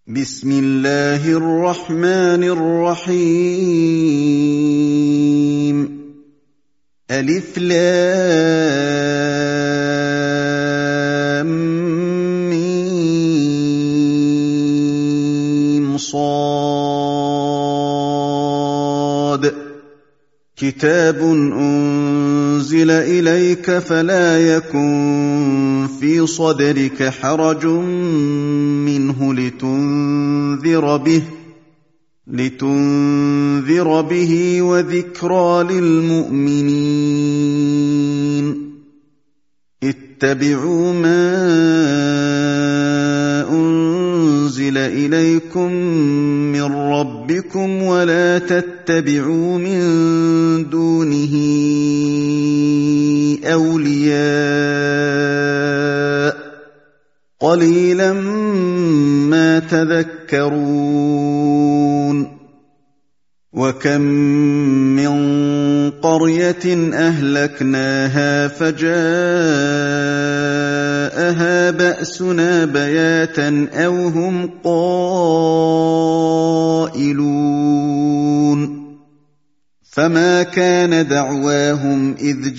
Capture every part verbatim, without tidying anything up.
بسم الله الرحمن الرحيم ألف لام ميم صاد كتاب أنزل إليك فلا يكن في صدرك حرج منه لتنذر به لتنذر به وذكرى للمؤمنين اتبعوا ما أنزل إليكم من ربكم ولا تتبعوا من دونه أولياء قليلا ما تذكرون وكم من قرية أهلكناها فجاءها بأسنا بياتا أو هم قائلون فما كان دعواهم إذ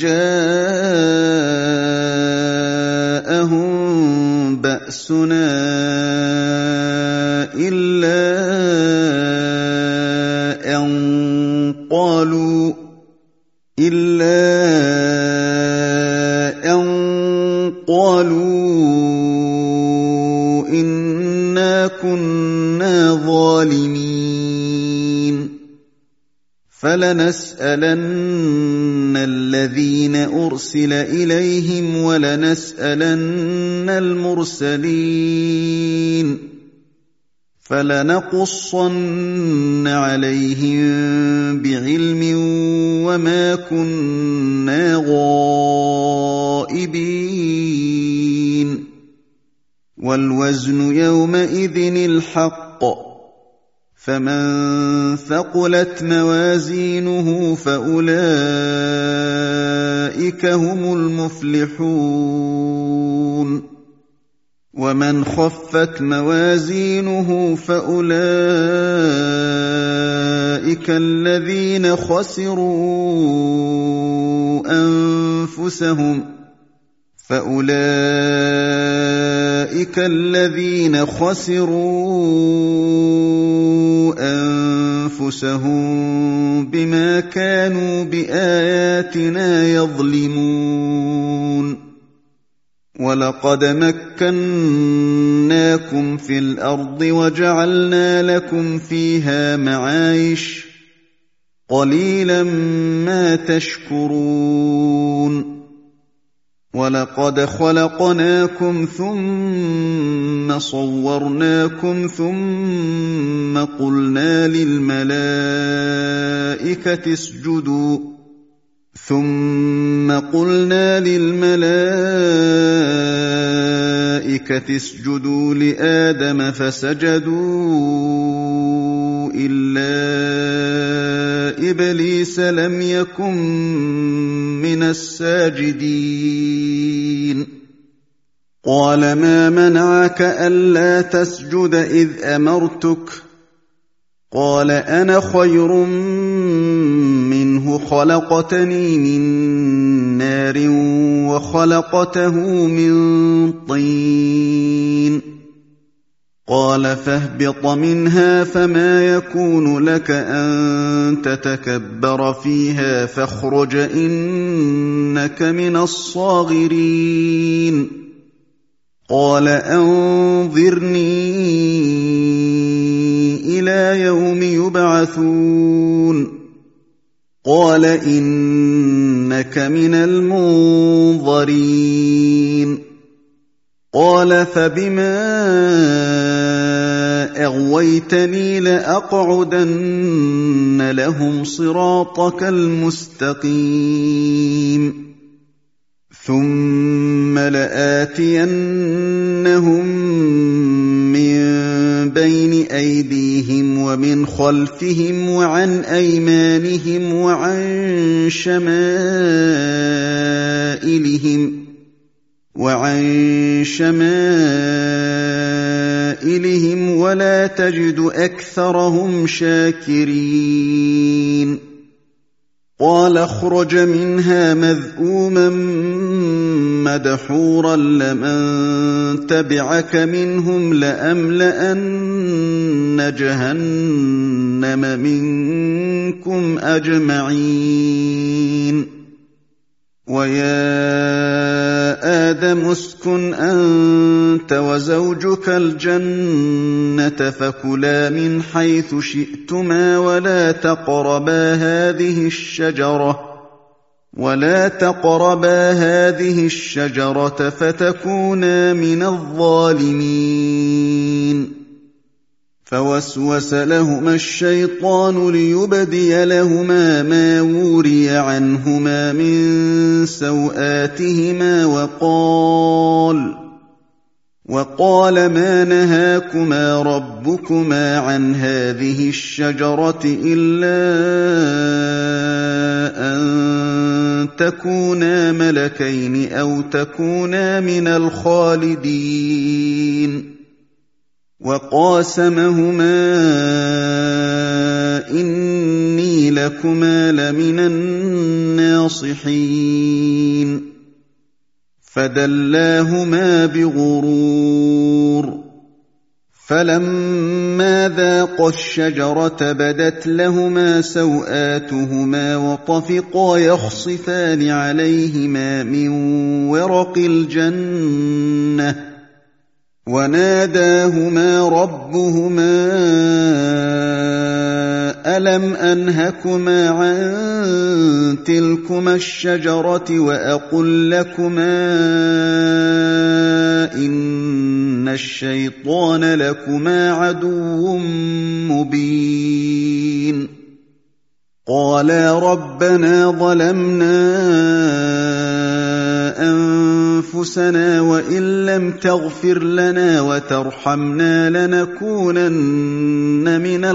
جاءهم بأسنا إلا أن قالوا إلا أن قالوا إنا كنا ظالمين فلنسألن الذين أرسل إليهم ولنسألن المرسلين فلنقصن عليهم بعلم وما كنا غائبين والوزن يومئذ الحق فمن ثقلت موازينه فأولئك هم المفلحون ومن خفت موازينه فأولئك الذين خسروا أنفسهم فأولئك الذين خسروا أنفسهم بما كانوا بآياتنا يظلمون ولقد مكناكم في الأرض وجعلنا لكم فيها معايش قليلا ما تشكرون ولقد خلقناكم ثم صورناكم ثم قلنا للملائكة اسجدوا ثم قلنا للملائكة اسجدوا لآدم فسجدوا إلا إبليس لم يكن من الساجدين قال ما منعك ألا تسجد إذ أمرتك قال أنا خير منه خلقتني من نار وخلقته من طين قال فاهبط منها فما يكون لك أن تتكبر فيها فاخرج إنك من الصاغرين قال أنظرني إلى يوم يبعثون قال إنك من المنظرين قال فبما أغويتني لأقعدن لهم صراطك المستقيم ثم لآتينهم من بين أيديهم ومن خلفهم وعن أيمانهم وعن شمائلهم وعن شمائلهم ولا تجد أكثرهم شاكرين قال اخرج منها مذءوما مدحورا لمن تبعك منهم لأملأن جهنم منكم أجمعين ويا آدم اسكن أنت وزوجك الجنة فكلا من حيث شئتما ولا تقربا هذه الشجرة ولا تقربا هذه الشجرة فتكونا من الظالمين فوسوس لهما الشيطان ليبدي لهما ما وري عنهما من سوآتهما وقال وقال ما نهاكما ربكما عن هذه الشجرة إلا أن تكونا ملكين أو تكونا من الخالدين وقاسمهما إني لكما لمن الناصحين فدلاهما بغرور فلما ذاقا الشجرة بدت لهما سوآتهما وطفقا يخصفان عليهما من ورق الجنة وناداهما ربهما ألم أنهكما عن تلكما الشجرة وأقل لكما إن الشيطان لكما عدو مبين قالا ربنا ظلمنا أنفسنا وإن لم تغفر لنا وترحمنا لنكونن من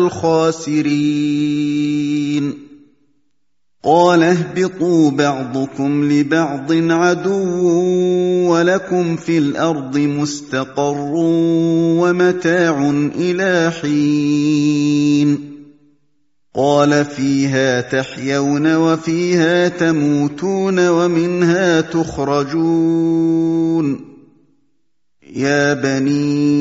الخاسرين قال اهبطوا بعضكم لبعض عدو ولكم في الأرض مستقر ومتاع إلى حين قال فيها تحيون وفيها تموتون ومنها تخرجون يا بني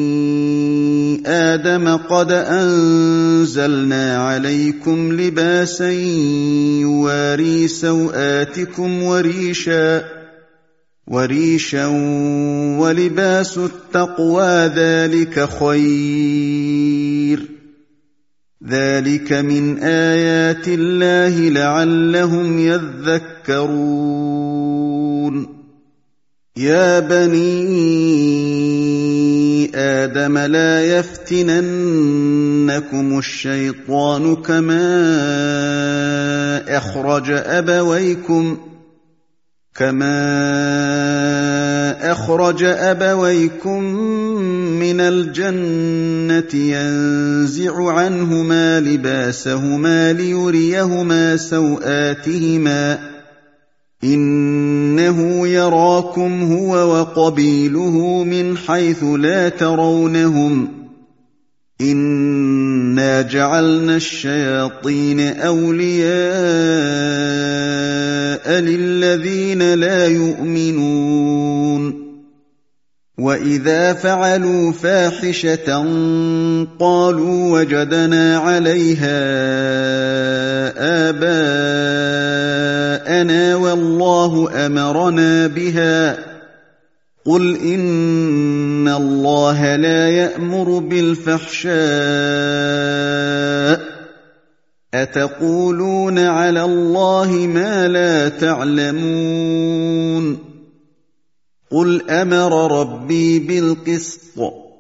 آدم قد أنزلنا عليكم لباسا يواري سوآتكم وريشا وريشا ولباس التقوى ذلك خير ذلك من آيات الله لعلهم يذكرون يا بني آدم لا يفتننكم الشيطان كما أخرج أبويكم كما أخرج أبويكم من الجنة ينزع عنهما لباسهما ليريهما سوآتهما إنه يراكم هو وقبيله من حيث لا ترونهم إنا جعلنا الشياطين أولياء للذين لا يؤمنون وإذا فعلوا فاحشة قالوا وجدنا عليها آباءنا والله أمرنا بها قل إن الله لا يأمر بالفحشاء أتقولون على الله ما لا تعلمون قل أمر ربي بالقسط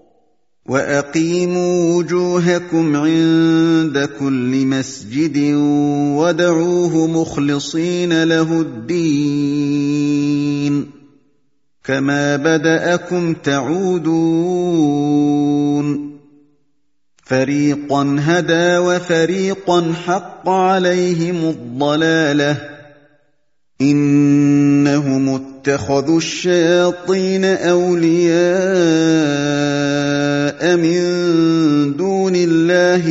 وأقيموا وجوهكم عند كل مسجد وادعوه مخلصين له الدين كما بدأكم تعودون فريقا هدى وفريقا حق عليهم الضلالة إنهم اتخذوا الشياطين أولياء من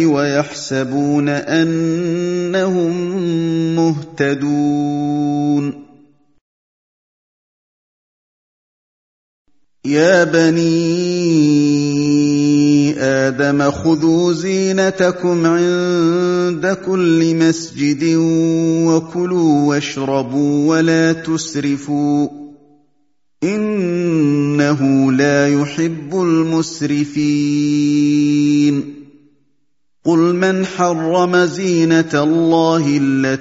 الله ويحسبون أنهم مهتدون. يا بني آدم خذوا زينتكم عند كل مسجد وكلوا واشربوا ولا تسرفوا إنه لا يحب المسرفين. قل من حرم زينة الله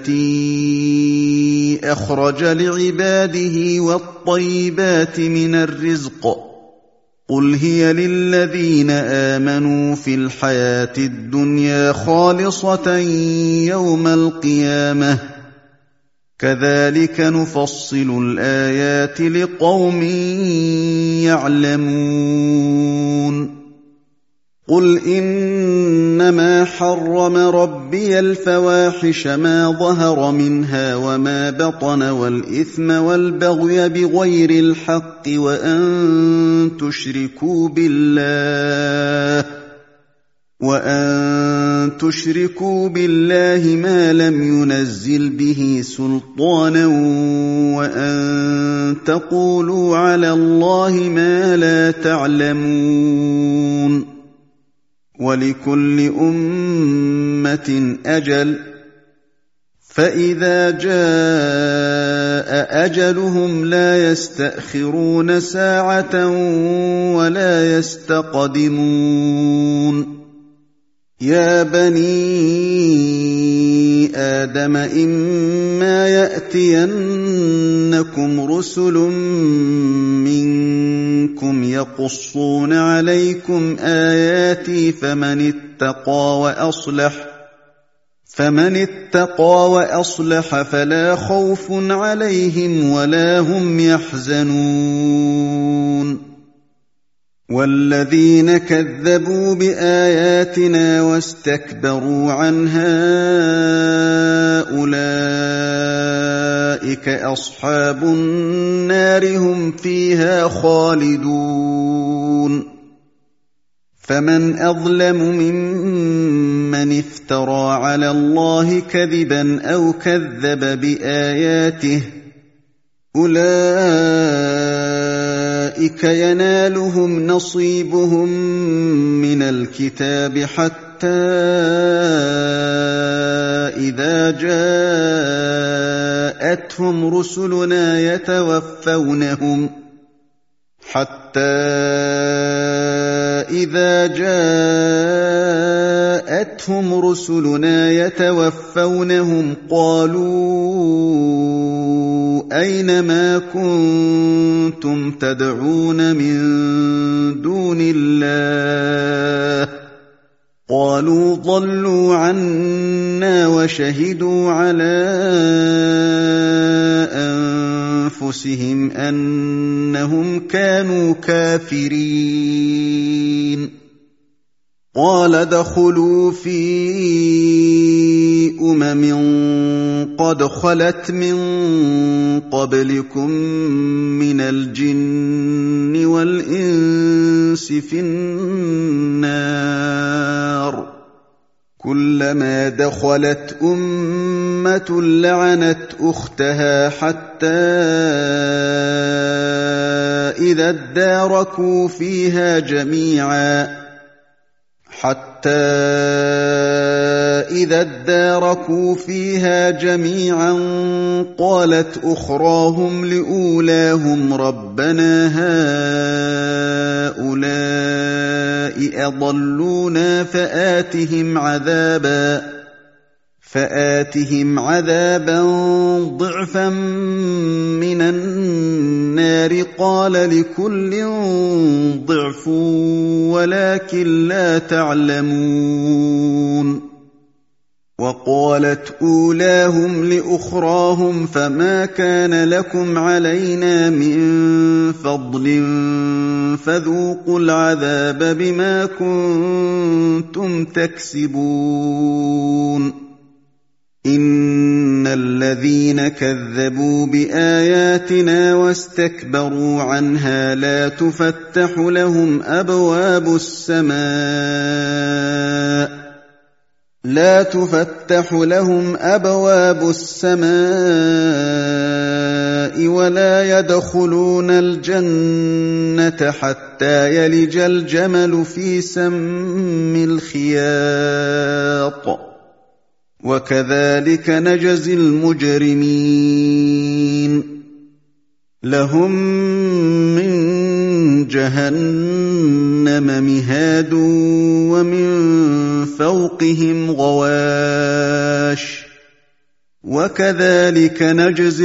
التي أخرج لعباده والطيبات من الرزق قل هي للذين آمنوا في الحياة الدنيا خالصة يوم القيامة كذلك نفصل الآيات لقوم يعلمون. قل إنما حرم ربي الفواحش ما ظهر منها وما بطن والإثم والبغي بغير الحق وأن تشركوا بالله وأن تشركوا بالله ما لم ينزل به سلطانا وأن تقولوا على الله ما لا تعلمون. ولكل أمة أجل فإذا جاء أجلهم لا يستأخرون ساعة ولا يستقدمون. يا بني آدم إما يأتينكم رسل منكم يقصون عليكم آياتي فمن اتقى وأصلح فمن اتقى وأصلح فلا خوف عليهم ولا هم يحزنون. والذين كذبوا بآياتنا واستكبروا عنها أولئك أصحاب النار هم فيها خالدون. فمن أظلم ممن افترى على الله كذبا أو كذب بآياته أولئك ينالهم نصيبهم من الكتاب حتى إذا جاءتهم رسلنا يتوفونهم حتى إذا جاءتهم رسلنا يتوفونهم قالوا أين ما كنتم تدعون من دون الله قالوا ضلوا عنا وشهدوا على أنفسهم أنهم كانوا كافرين. قال ادخلوا في أمم قد خلت من قبلكم من الجن والإنس في النار كلما دخلت أمة لعنت أختها حتى إذا اداركوا فيها جميعا حتى إذا اداركوا فيها جميعا قالت أخراهم لأولاهم ربنا هؤلاء أضلونا فآتهم عذابا فآتهم عذابا ضعفا من النار قال لكل ضعف ولكن لا تعلمون. وقالت أولاهم لأخراهم فما كان لكم علينا من فضل فذوقوا العذاب بما كنتم تكسبون. إن الذين كذبوا بآياتنا واستكبروا عنها لا تفتح لهم أبواب السماء لا تفتح لهم أبواب السماء ولا يدخلون الجنة حتى يلج الجمل في سم الخياط وكذلك نجزي المجرمين لهم من جهنم مهاد ومن فوقهم غواش وكذلك نجزي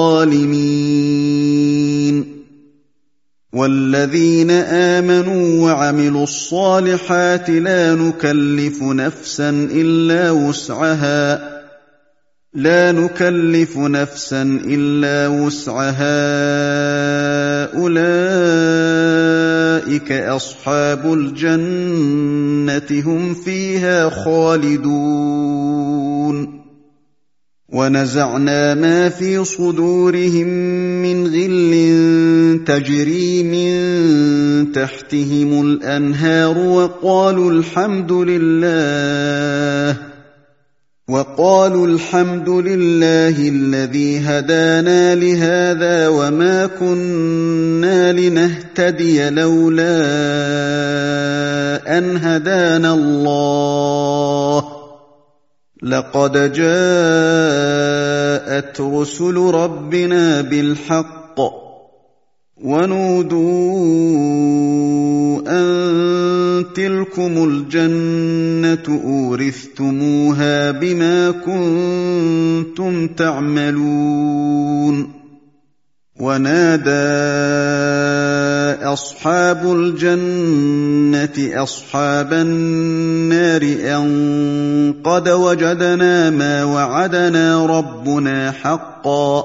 الظالمين والذين آمنوا وعملوا الصالحات لا نكلف نفسا إلا وسعها لا نكلف نفسا إلا وسعها أولئك أصحاب الجنة هم فيها خالدون ونزعنا ما في صدورهم من غل تجري من تحتهم الأنهار وقالوا الحمد لله وقالوا الحمد لله الذي هدانا لهذا وما كنا لنهتدي لولا أن هدانا الله لقد جاءت رسل ربنا بالحق ونودوا أن تلكم الجنة أورثتموها بما كنتم تعملون ونادى أصحاب الجنة أصحاب النار أن قد وجدنا ما وعدنا ربنا حقا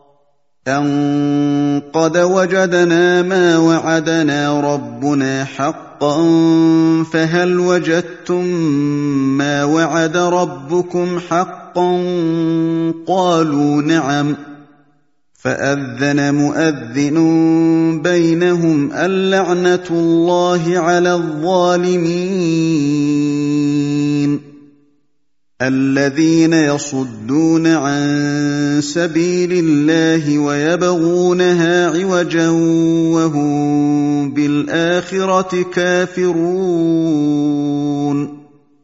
أن قد وجدنا ما وعدنا ربنا حقا فهل وجدتم ما وعد ربكم حقا قالوا نعم فأذن مؤذن بينهم اللعنة الله على الظالمين الذين يصدون عن سبيل الله ويبغونها عوجا وهم بالآخرة كافرون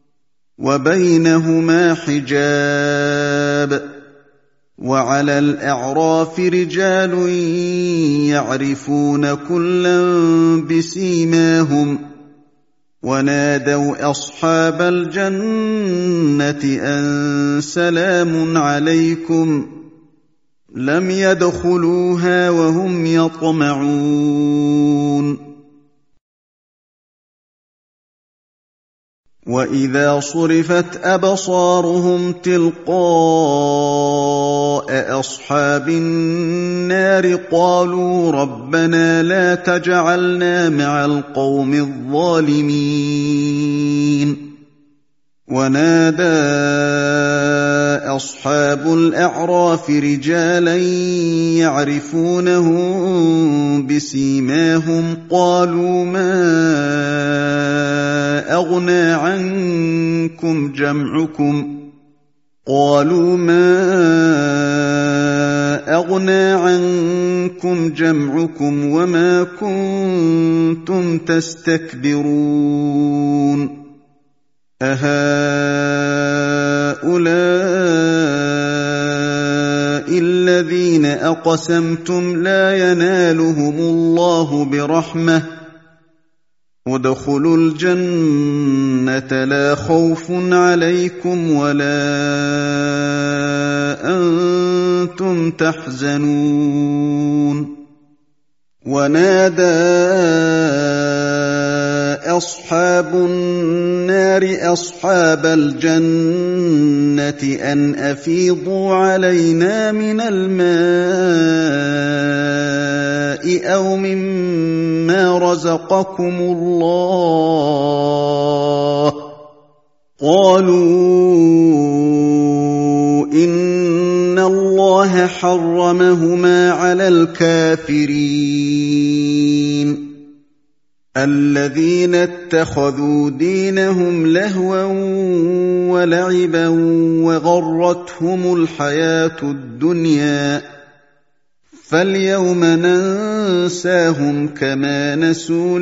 وبينهما حجاب وعلى الأعراف رجال يعرفون كلا بسيماهم ونادوا أصحاب الجنة أن سلام عليكم لم يدخلوها وهم يطمعون وإذا صرفت أبصارهم تلقاء أصحاب النار قالوا ربنا لا تجعلنا مع القوم الظالمين ونادى أصحاب الأعراف رجالا يعرفونهم بسيماهم قالوا ما أغنى عنكم جمعكم قالوا ما أغنى عنكم جمعكم وما كنتم تستكبرون أهؤلاء الذين أقسمتم لا ينالهم الله برحمة ادخلوا الجنة لا خوف عليكم ولا أنتم تحزنون ونادى أصحاب النار أصحاب الجنة أن أفيضوا علينا من الماء أو مما رزقكم الله قالوا إن الله حرمهما على الكافرين الذين اتخذوا دينهم لهوا ولعبا وغرتهم الحياة الدنيا فاليوم ننساهم كما نسوا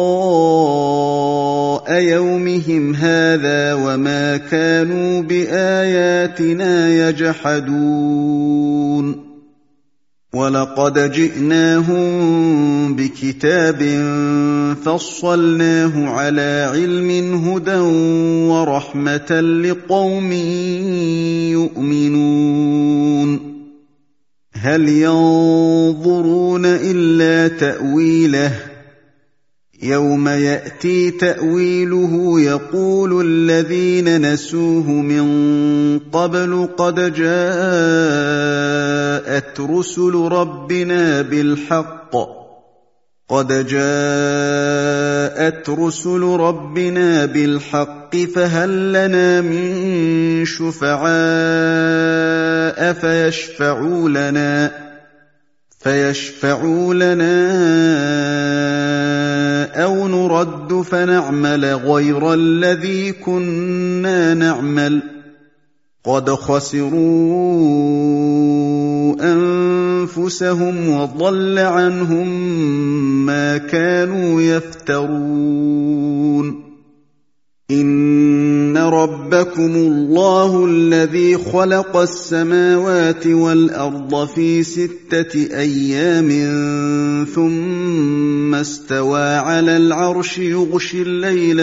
لقاء يومهم هذا وما كانوا بآياتنا يجحدون ولقد جئناهم بكتاب فصلناه على علم هدى ورحمة لقوم يؤمنون هل ينظرون إلا تأويله يوم يأتي تأويله يقول الذين نسوه من قبل قد جاءت رسل ربنا بالحق قد جاءت رسل ربنا بالحق فهل لنا من شفعاء فيشفعوا لنا فيشفعوا لنا أو نرد فنعمل غير الذي كنا نعمل قد خسروا أنفسهم وضل عنهم ما كانوا يفترون إن ربكم الله الذي خلق السماوات والأرض في ستة أيام ثم استوى على العرش يغشي الليل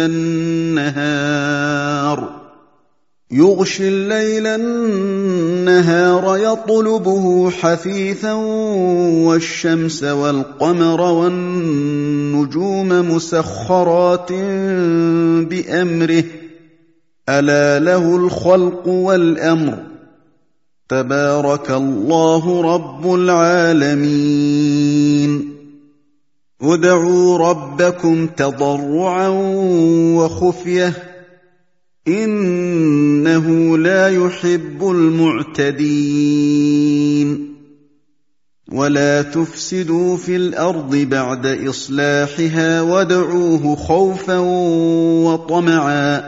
النهار يغشي الليل النهار يطلبه حثيثا والشمس والقمر والنجوم مسخرات بأمره ألا له الخلق والأمر تبارك الله رب العالمين ادعوا ربكم تضرعا وخفية إنه لا يحب المعتدين ولا تفسدوا في الأرض بعد إصلاحها وادعوه خوفا وطمعا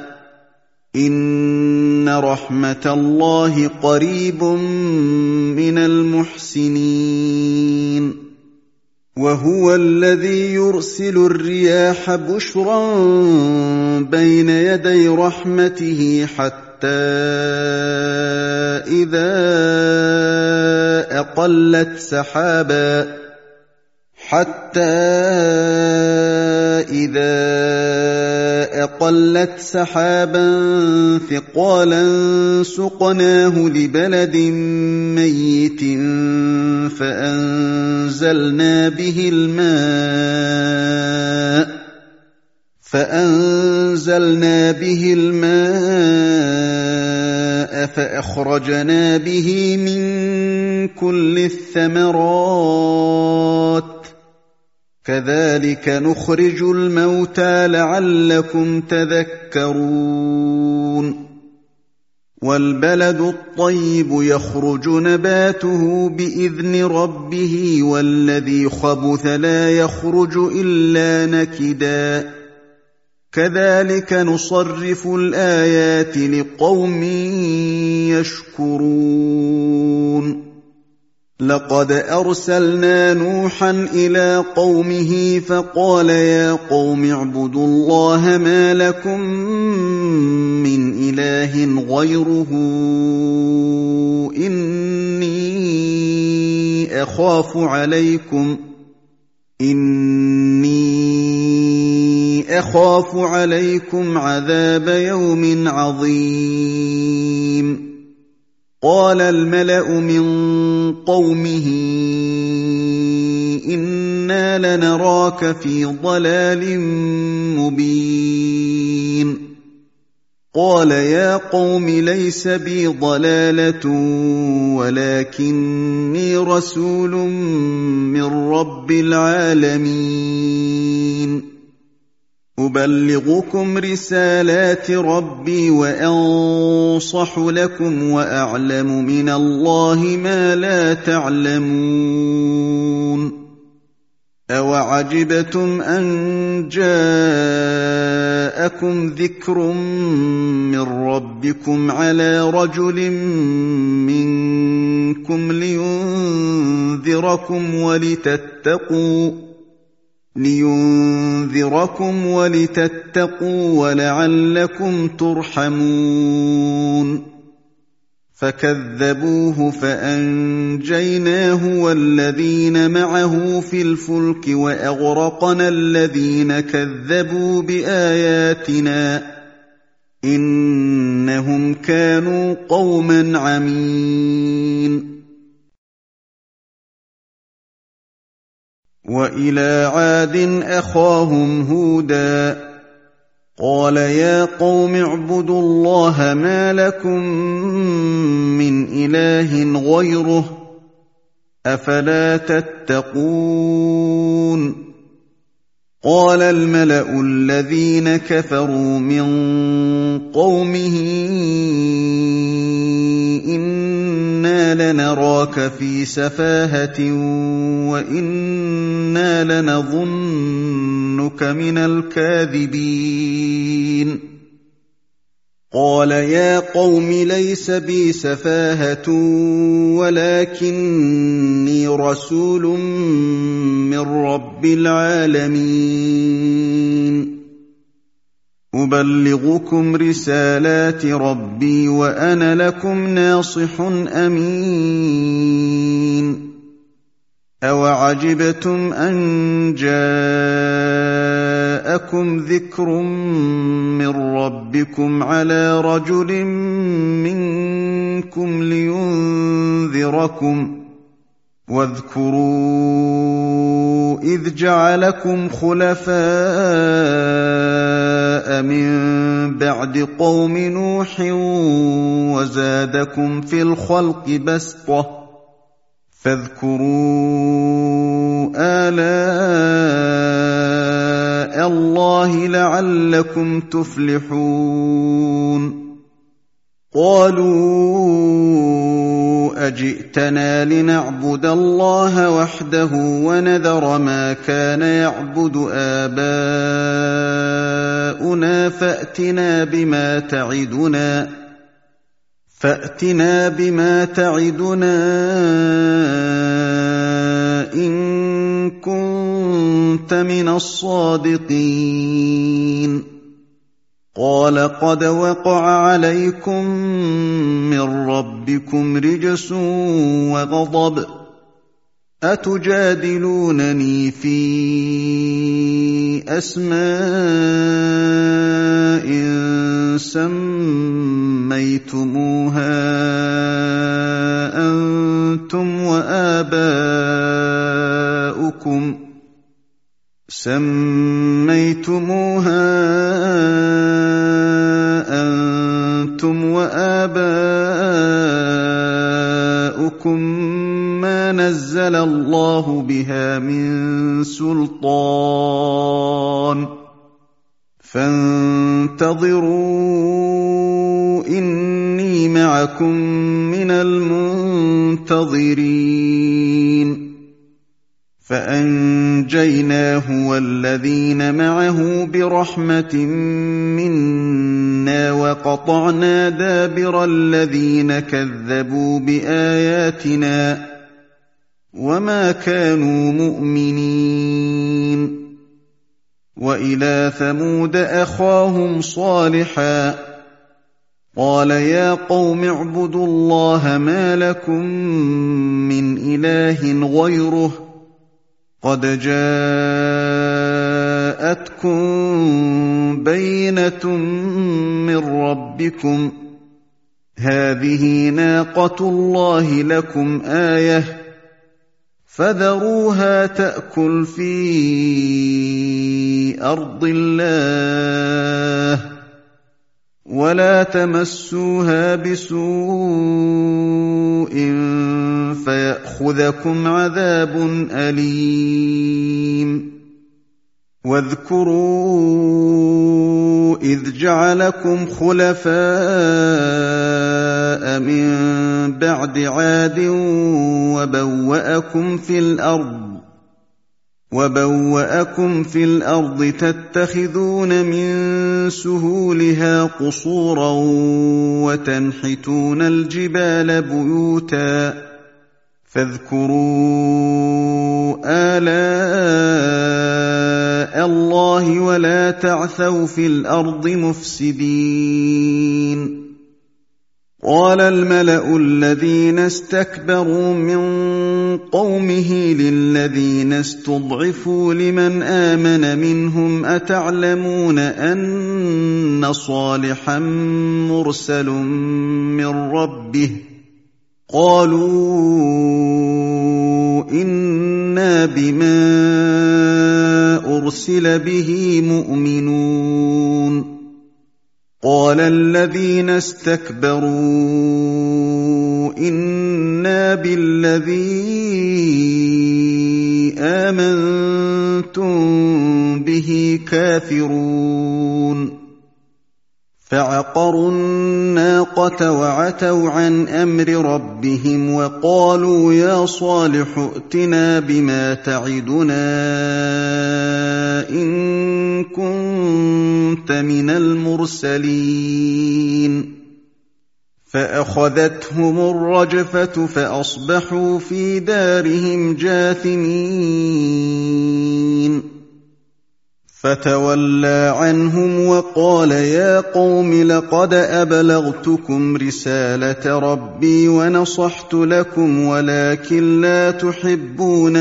إن رحمة الله قريب من المحسنين وهو الذي يرسل الرياح بشرا بين يدي رحمته حتى إذا أقلت سحابا حتى إذا أقلت سحابا ثقالا سقناه لبلد ميت فأنزلنا به الماء فأنزلنا به الماء فأخرجنا به من كل الثمرات كذلك نخرج الموتى لعلكم تذكرون والبلد الطيب يخرج نباته بإذن ربه والذي خبث لا يخرج إلا نكدا كذلك نصرف الآيات لقوم يشكرون لقد أرسلنا نوحا إلى قومه فقال يا قوم اعبدوا الله ما لكم من إله غيره إني أخاف عليكم إني أخاف عليكم عذاب يوم عظيم قال الملأ من قومه إنا لنراك في ضلال مبين قال يا قوم ليس بي ضلالة ولكني رسول من رب العالمين أبلغكم رسالات ربي وأنصح لكم وأعلم من الله ما لا تعلمون أَوَعَجِبْتُمْ أَن جَاءَكُمْ ذِكْرٌ مِّن رَّبِّكُمْ عَلَىٰ رَجُلٍ مِّنكُمْ لِيُنذِرَكُمْ وَلِتَتَّقُوا لِيُنذِرَكُمْ وَلِتَتَّقُوا وَلَعَلَّكُمْ تُرْحَمُونَ فَكَذَّبُوهُ فَأَنجَيْنَاهُ وَالَّذِينَ مَعَهُ فِي الْفُلْكِ وَأَغْرَقْنَا الَّذِينَ كَذَّبُوا بِآيَاتِنَا ۚ إِنَّهُمْ كَانُوا قَوْمًا عَمِينَ. وَإِلَىٰ عَادٍ أَخَاهُمْ هُودًا قَالَ يَا قَوْمِ اعْبُدُوا اللَّهَ مَا لَكُم مِّنْ إِلَٰهٍ غَيْرُهُ ۖ أَفَلَا تَتَّقُونَ قَالَ الْمَلَأُ الَّذِينَ كَفَرُوا مِن قَوْمِهِ إِنَّا لَنَرَاكَ فِي سَفَاهَةٍ وَإِنَّا لَنَظُنُّكَ مِنَ الْكَاذِبِينَ قَالَ يَا قَوْمِ لَيْسَ بِي سَفَاهَةٌ وَلَٰكِنِّي رَسُولٌ مِّن رَّبِّ الْعَالَمِينَ أُبَلِّغُكُمْ رِسَالَاتِ رَبِّي وَأَنَا لَكُمْ نَاصِحٌ أَمِينٌ أَوَعَجِبْتُمْ أَن جَاءَكُمْ ذِكْرٌ مِّن رَّبِّكُمْ عَلَىٰ رَجُلٍ مِّنكُمْ لِيُنذِرَكُمْ ۖ وَاذْكُرُوا إِذْ جَعَلَكُمْ خُلَفَاءَ مِن بَعْدِ قَوْمِ نُوحٍ وَزَادَكُمْ فِي الْخَلْقِ بَسْطَةً فَاذْكُرُوا آلَاءَ اللَّهِ لَعَلَّكُمْ تُفْلِحُونَ قَالُوا أَجِئْتَنَا لِنَعْبُدَ اللَّهَ وَحْدَهُ وَنَذَرَ مَا كَانَ يَعْبُدُ آبَاؤُنَا فَأْتِنَا بِمَا تَعِدُنَا فَأْتِنَا بِمَا تَعِدُنَا إِن كُنتَ مِنَ الصَّادِقِينَ قَالَ قَدْ وَقَعَ عَلَيْكُم مِّن رَّبِّكُمْ رِجْسٌ وَغَضَبٌ ۖ أَتُجَادِلُونَنِي فِي أَسْمَاءٍ سَمَّيْتُمُوهَا أَنتُمْ وَآبَاؤُكُمْ سَمَّيْتُمُوهَا أَنتُمْ وَآبَاؤُكُم مَّا نَزَّلَ اللَّهُ بِهَا مِن سُلْطَانٍ فَانتَظِرُوا إِنِّي مَعَكُم مِّنَ الْمُنتَظِرِينَ فَأَنجَيْنَاهُ وَالَّذِينَ مَعَهُ بِرَحْمَةٍ مِّنَّا وَقَطَعْنَا دَابِرَ الَّذِينَ كَذَّبُوا بِآيَاتِنَا ۖ وَمَا كَانُوا مُؤْمِنِينَ وَإِلَىٰ ثَمُودَ أَخَاهُمْ صَالِحًا قَالَ يَا قَوْمِ اعْبُدُوا اللَّهَ مَا لَكُم مِّنْ إِلَٰهٍ غَيْرُهُ ۖ قَدْ جَاءَتْكُم بَيِّنَةٌ مِّن رَّبِّكُمْ ۖ هَٰذِهِ نَاقَةُ اللَّهِ لَكُمْ آيَةً فَذَرُوهَا تَأْكُلْ فِي أَرْضِ اللَّهِ وَلَا تَمَسُّوهَا بِسُوءٍ فَيَأْخُذَكُمْ عَذَابٌ أَلِيمٌ وَاذْكُرُوا إِذْ جَعَلَكُمْ خُلَفَاءَ مِن بَعْدِ عَادٍ وَبَوَّأَكُمْ فِي الْأَرْضِ وَبَوَّأَكُمْ فِي الْأَرْضِ تَتَّخِذُونَ مِن سُهُولِهَا قُصُورًا وَتَنْحِتُونَ الْجِبَالَ بُيُوتًا فَاذْكُرُوا آلَاءَ اللَّهِ وَلَا تَعْثَوْا فِي الْأَرْضِ مُفْسِدِينَ قَالَ الْمَلَأُ الَّذِينَ اسْتَكْبَرُوا مِن قَوْمِهِ لِلَّذِينَ اسْتُضْعِفُوا لِمَنْ آمَنَ مِنْهُمْ أَتَعْلَمُونَ أَنَّ صَالِحًا مُرْسَلٌ مِّن رَّبِّهِ قَالُوا إِنَّا بِمَا أُرْسِلَ بِهِ مُؤْمِنُونَ قَالَ الَّذِينَ اسْتَكْبَرُوا إِنَّا بِالَّذِي آمَنتُم بِهِ كَافِرُونَ فَعَقَرُوا النَّاقَةَ وَعَتَوْا عَنْ أَمْرِ رَبِّهِمْ وَقَالُوا يَا صَالِحُ ائْتِنَا بِمَا تَعِدُنَا إِن كُنتَ مِنَ الْمُرْسَلِينَ فَأَخَذَتْهُمُ الرَّجْفَةُ فَأَصْبَحُوا فِي دَارِهِمْ جَاثِمِينَ فَتَوَلَّىٰ عَنْهُمْ وَقَالَ يَا قَوْمِ لَقَدْ أَبْلَغْتُكُمْ رِسَالَةَ رَبِّي وَنَصَحْتُ لَكُمْ وَلَٰكِن لَّا تُحِبُّونَ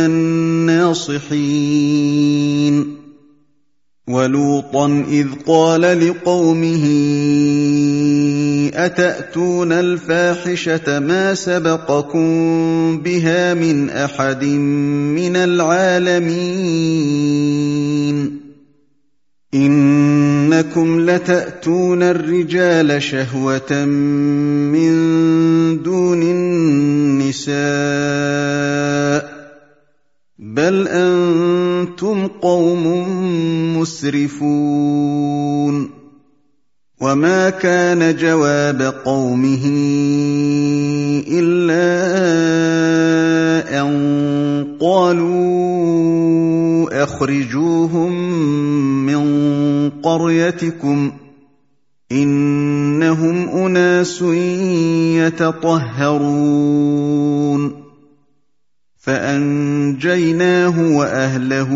النَّاصِحِينَ وَلُوطًا إِذْ قَالَ لِقَوْمِهِ أَتَأْتُونَ الْفَاحِشَةَ مَا سَبَقَكُم بِهَا مِنْ أَحَدٍ مِّنَ الْعَالَمِينَ إِنَّكُمْ لَتَأْتُونَ الرِّجَالَ شَهْوَةً مِّن دُونِ النِّسَاءِ بَلْ أَنتُمْ قَوْمٌ مُّسْرِفُونَ وَمَا كَانَ جَوَابَ قَوْمِهِ إِلَّا أَن قَالُوا أَخْرِجُوهُم مِّن قَرْيَتِكُمْ إِنَّهُمْ أُنَاسٌ يَتَطَهَّرُونَ فَأَنجَيْنَاهُ وَأَهْلَهُ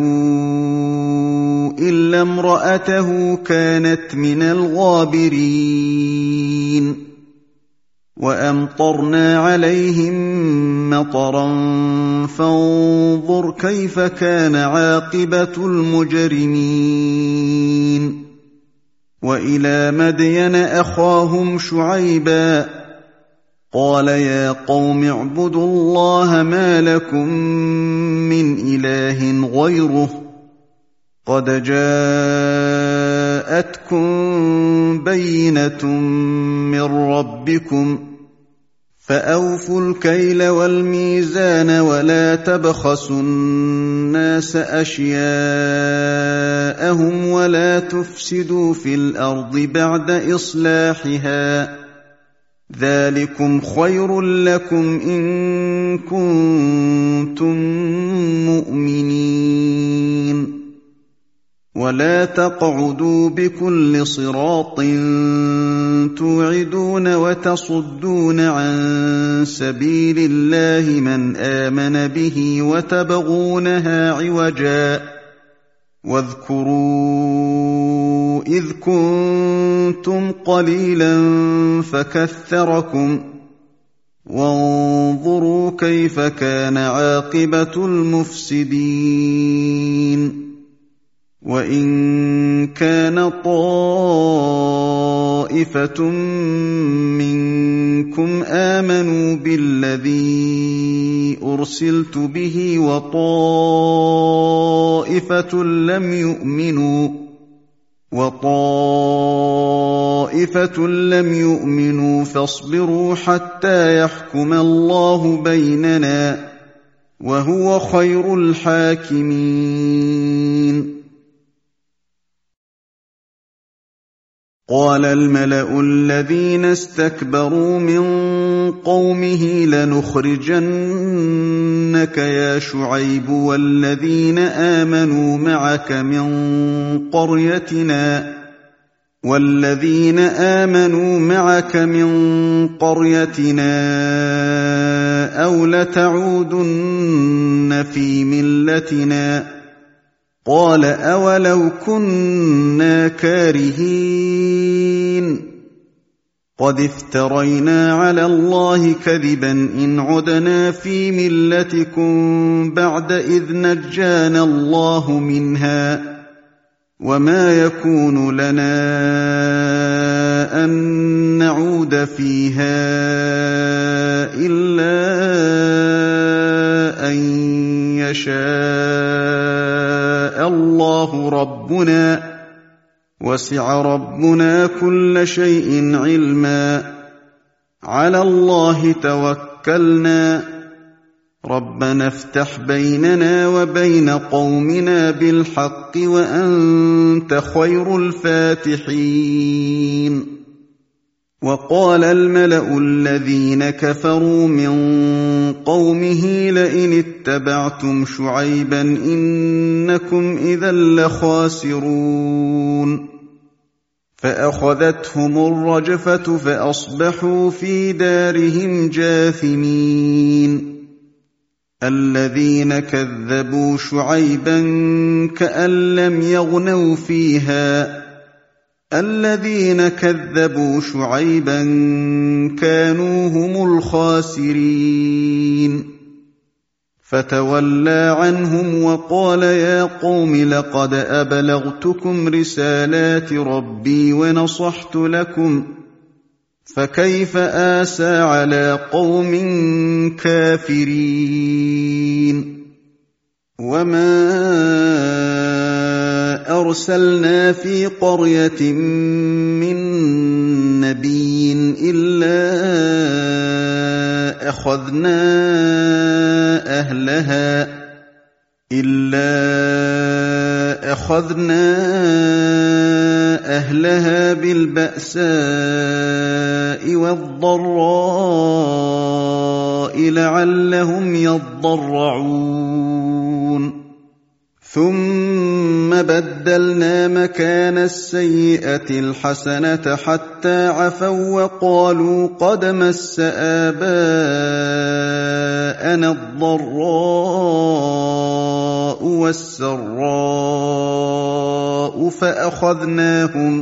إِلَّا امْرَأَتَهُ كَانَتْ مِنَ الْغَابِرِينَ وَأَمْطَرْنَا عَلَيْهِم مَّطَرًا فَانظُرْ كَيْفَ كَانَ عَاقِبَةُ الْمُجْرِمِينَ وَإِلَىٰ مَدْيَنَ أَخَاهُمْ شُعَيْبًا قَالَ يَا قَوْمِ اعْبُدُوا اللَّهَ مَا لَكُم مِّنْ إِلَٰهٍ غَيْرُهُ قَدْ جَاءَتْكُم بَيِّنَةٌ مِّن رَّبِّكُمْ فَأَوْفُوا الْكَيْلَ وَالْمِيزَانَ وَلَا تَبْخَسُوا النَّاسَ أَشْيَاءَهُمْ وَلَا تُفْسِدُوا فِي الْأَرْضِ بَعْدَ إِصْلَاحِهَا ذَٰلِكُمْ خَيْرٌ لَّكُمْ إِن كُنتُم مُّؤْمِنِينَ وَلَا تَقْعُدُوا بِكُلِّ صِرَاطٍ تُوعِدُونَ وَتَصُدُّونَ عَن سَبِيلِ اللَّهِ مَنْ آمَنَ بِهِ وَتَبْغُونَهَا عِوَجًا وَاذْكُرُوا إِذْ كُنتُمْ قَلِيلًا فَكَثَّرَكُمْ وَانظُرُوا كَيْفَ كَانَ عَاقِبَةُ الْمُفْسِدِينَ وَإِن كَانَ طَائِفَةٌ مِّنكُمْ آمَنُوا بِالَّذِي أُرْسِلْتُ بِهِ وَطَائِفَةٌ لَّمْ يُؤْمِنُوا وَطَائِفَةٌ لَّمْ يُؤْمِنُوا فَاصْبِرُوا حَتَّىٰ يَحْكُمَ اللَّهُ بَيْنَنَا وَهُوَ خَيْرُ الْحَاكِمِينَ قال الملأ الذين استكبروا من قومه لنخرجنك يا شعيب والذين آمنوا معك من قريتنا والذين آمنوا معك من قريتنا أو لتعودن في ملتنا قال أولو كنا كارهين قد افترينا على الله كذبا إن عدنا في ملتكم بعد إذ نجانا الله منها وما يكون لنا أن نعود فيها إلا أن يشاء الله ربنا وسع ربنا كل شيء علما على الله توكلنا ربنا افتح بيننا وبين قومنا بالحق وأنت خير الفاتحين وقال الملأ الذين كفروا من قومه لئن اتبعتم شعيبا إنكم إذا لخاسرون فأخذتهم الرجفة فأصبحوا في دارهم جاثمين الذين كذبوا شعيبا كأن لم يغنوا فيها الذين كذبوا شعيبا كانوا هم الخاسرين فتولى عنهم وقال يا قوم لقد أبلغتكم رسالات ربي ونصحت لكم فكيف آسى على قوم كافرين وما أرسلنا في قرية من نبي إلا أخذنا أهلها إلا أخذنا أهلها بالبأساء والضراء لعلهم يضرعون ثم بدلنا مكان السيئة الحسنة حتى عفوا وقالوا قد مس آباءنا الضراء والسراء فأخذناهم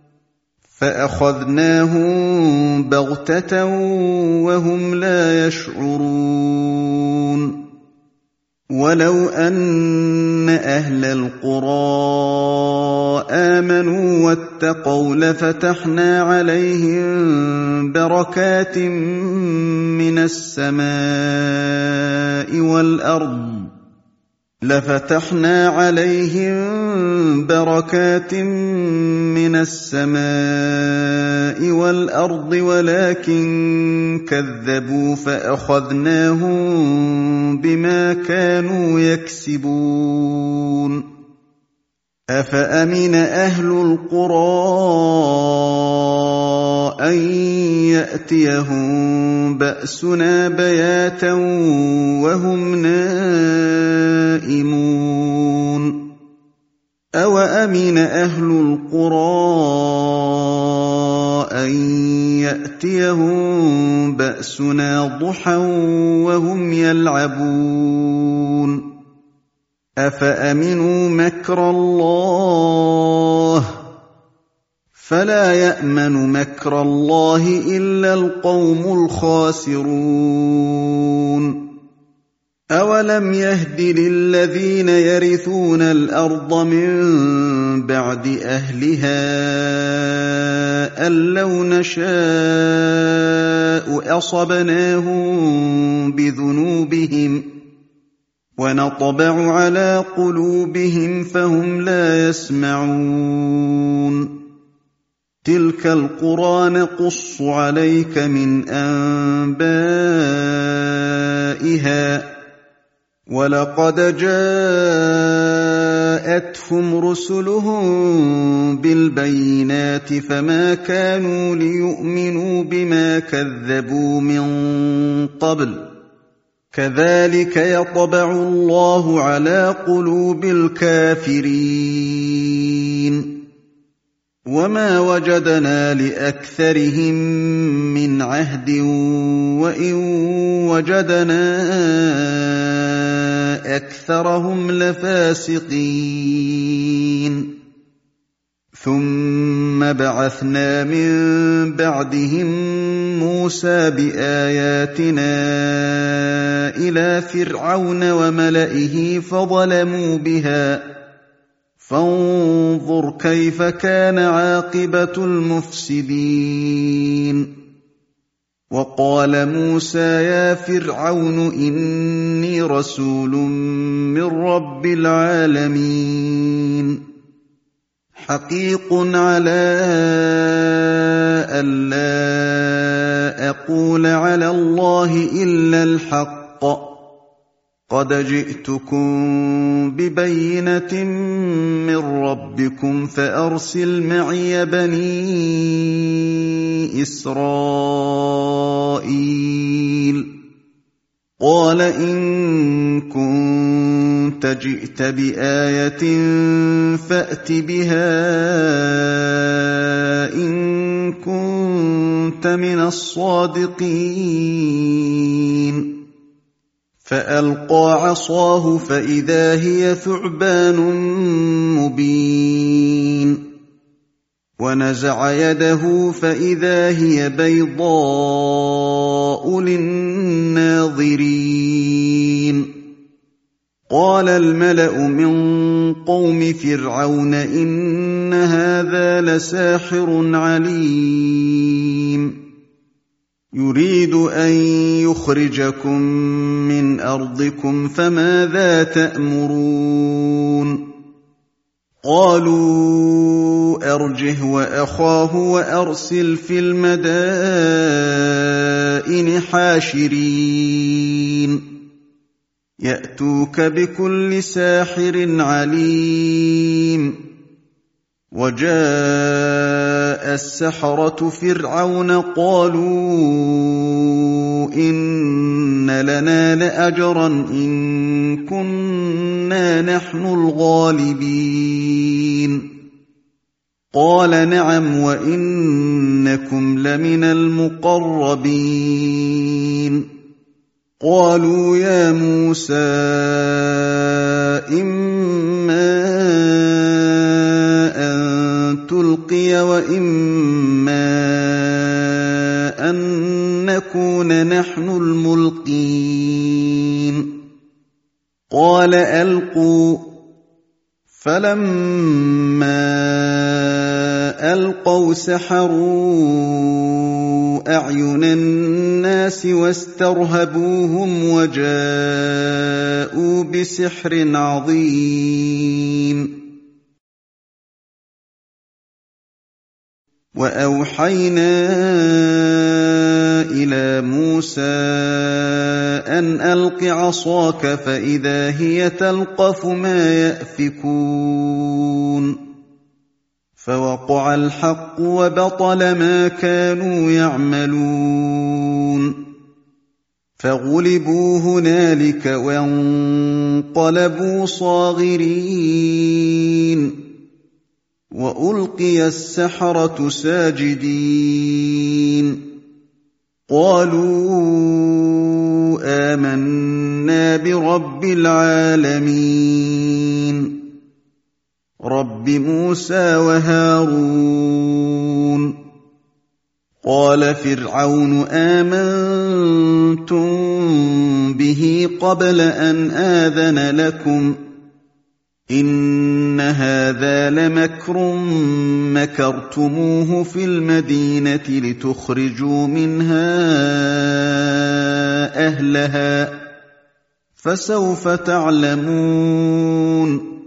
فأخذناهم بغتة وهم لا يشعرون ولو أن أهل القرى آمنوا واتقوا لفتحنا عليهم بركات من السماء والأرض لفتحنا عليهم بركات من السماء والأرض ولكن كذبوا فأخذناهم بما كانوا يكسبون أفأمن أهل القرى أن يأتيهم بأسنا بياتا وهم نائمون أوأمن أهل القرى أن يأتيهم بأسنا ضحى وهم يلعبون أفأمنوا مكر الله فلا يأمن مكر الله إلا القوم الخاسرون أولم يهد للذين يرثون الأرض من بعد أهلها أن لو نشاء أصبناهم بذنوبهم ونطبع على قلوبهم فهم لا يسمعون تلك القرى نقص عليك من أنبائها ولقد جاء جاءتهم رسلهم بالبينات فما كانوا ليؤمنوا بما كذبوا من قبل كذلك يطبع الله على قلوب الكافرين وما وجدنا لأكثرهم من عهد وإن وجدنا أكثرهم لفاسقين ثم بعثنا من بعدهم موسى بآياتنا إلى فرعون وملئه فظلموا بها فانظر كيف كان عاقبة المفسدين وقال موسى يا فرعون إني رسول من رب العالمين حقيق على ألا أقول على الله إلا الحق قد جئتكم ببينة من ربكم فأرسل معي بني إسرائيل قال إن كنت جئت بآية فأت بها إن كنت من الصادقين فألقى عصاه فإذا هي ثعبان مبين ونزع يده فإذا هي بيضاء للناظرين قال الملأ من قوم فرعون إن هذا لساحر عليم يريد أن يخرجكم من أرضكم فماذا تأمرون قالوا أرجه وأخاه وأرسل في المدائن حاشرين يأتوك بكل ساحر عليم وجاء السحرة فرعون قالوا إن لنا لأجرا إن كنا نحن الغالبين قال نعم وإنكم لمن المقربين قالوا يا موسى إما أن تلقي وإما أن نكون نحن الملقين قال ألقوا فلما ألقوا سحروا أعين الناس واسترهبوهم وجاءوا بسحر عظيم وأوحينا إلى موسى أن ألق عصاك فإذا هي تلقف ما يأفكون فوقع الحق وبطل ما كانوا يعملون فغلبوا هنالك وانقلبوا صاغرين وألقي السحرة ساجدين قالوا آمنا برب العالمين رب موسى وهارون قال فرعون آمنتم به قبل أن آذن لكم إن هذا لمكر مكرتموه في المدينة لتخرجوا منها أهلها فسوف تعلمون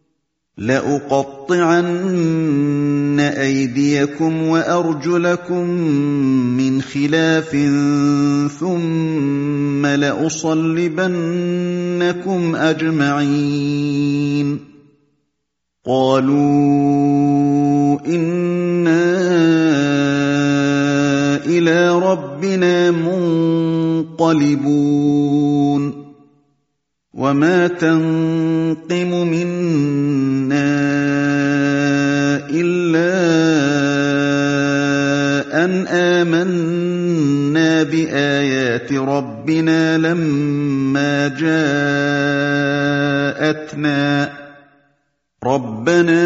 لأقطعن أيديكم وأرجلكم من خلاف ثم لأصلبنكم أجمعين قَالُوا إِنَّا إِلَىٰ رَبِّنَا مُنقَلِبُونَ وَمَا تَنقِمُ مِنَّا إِلَّا أَنْ آمَنَّا بِآيَاتِ رَبِّنَا لَمَّا جَاءَتْنَا رَبَّنَا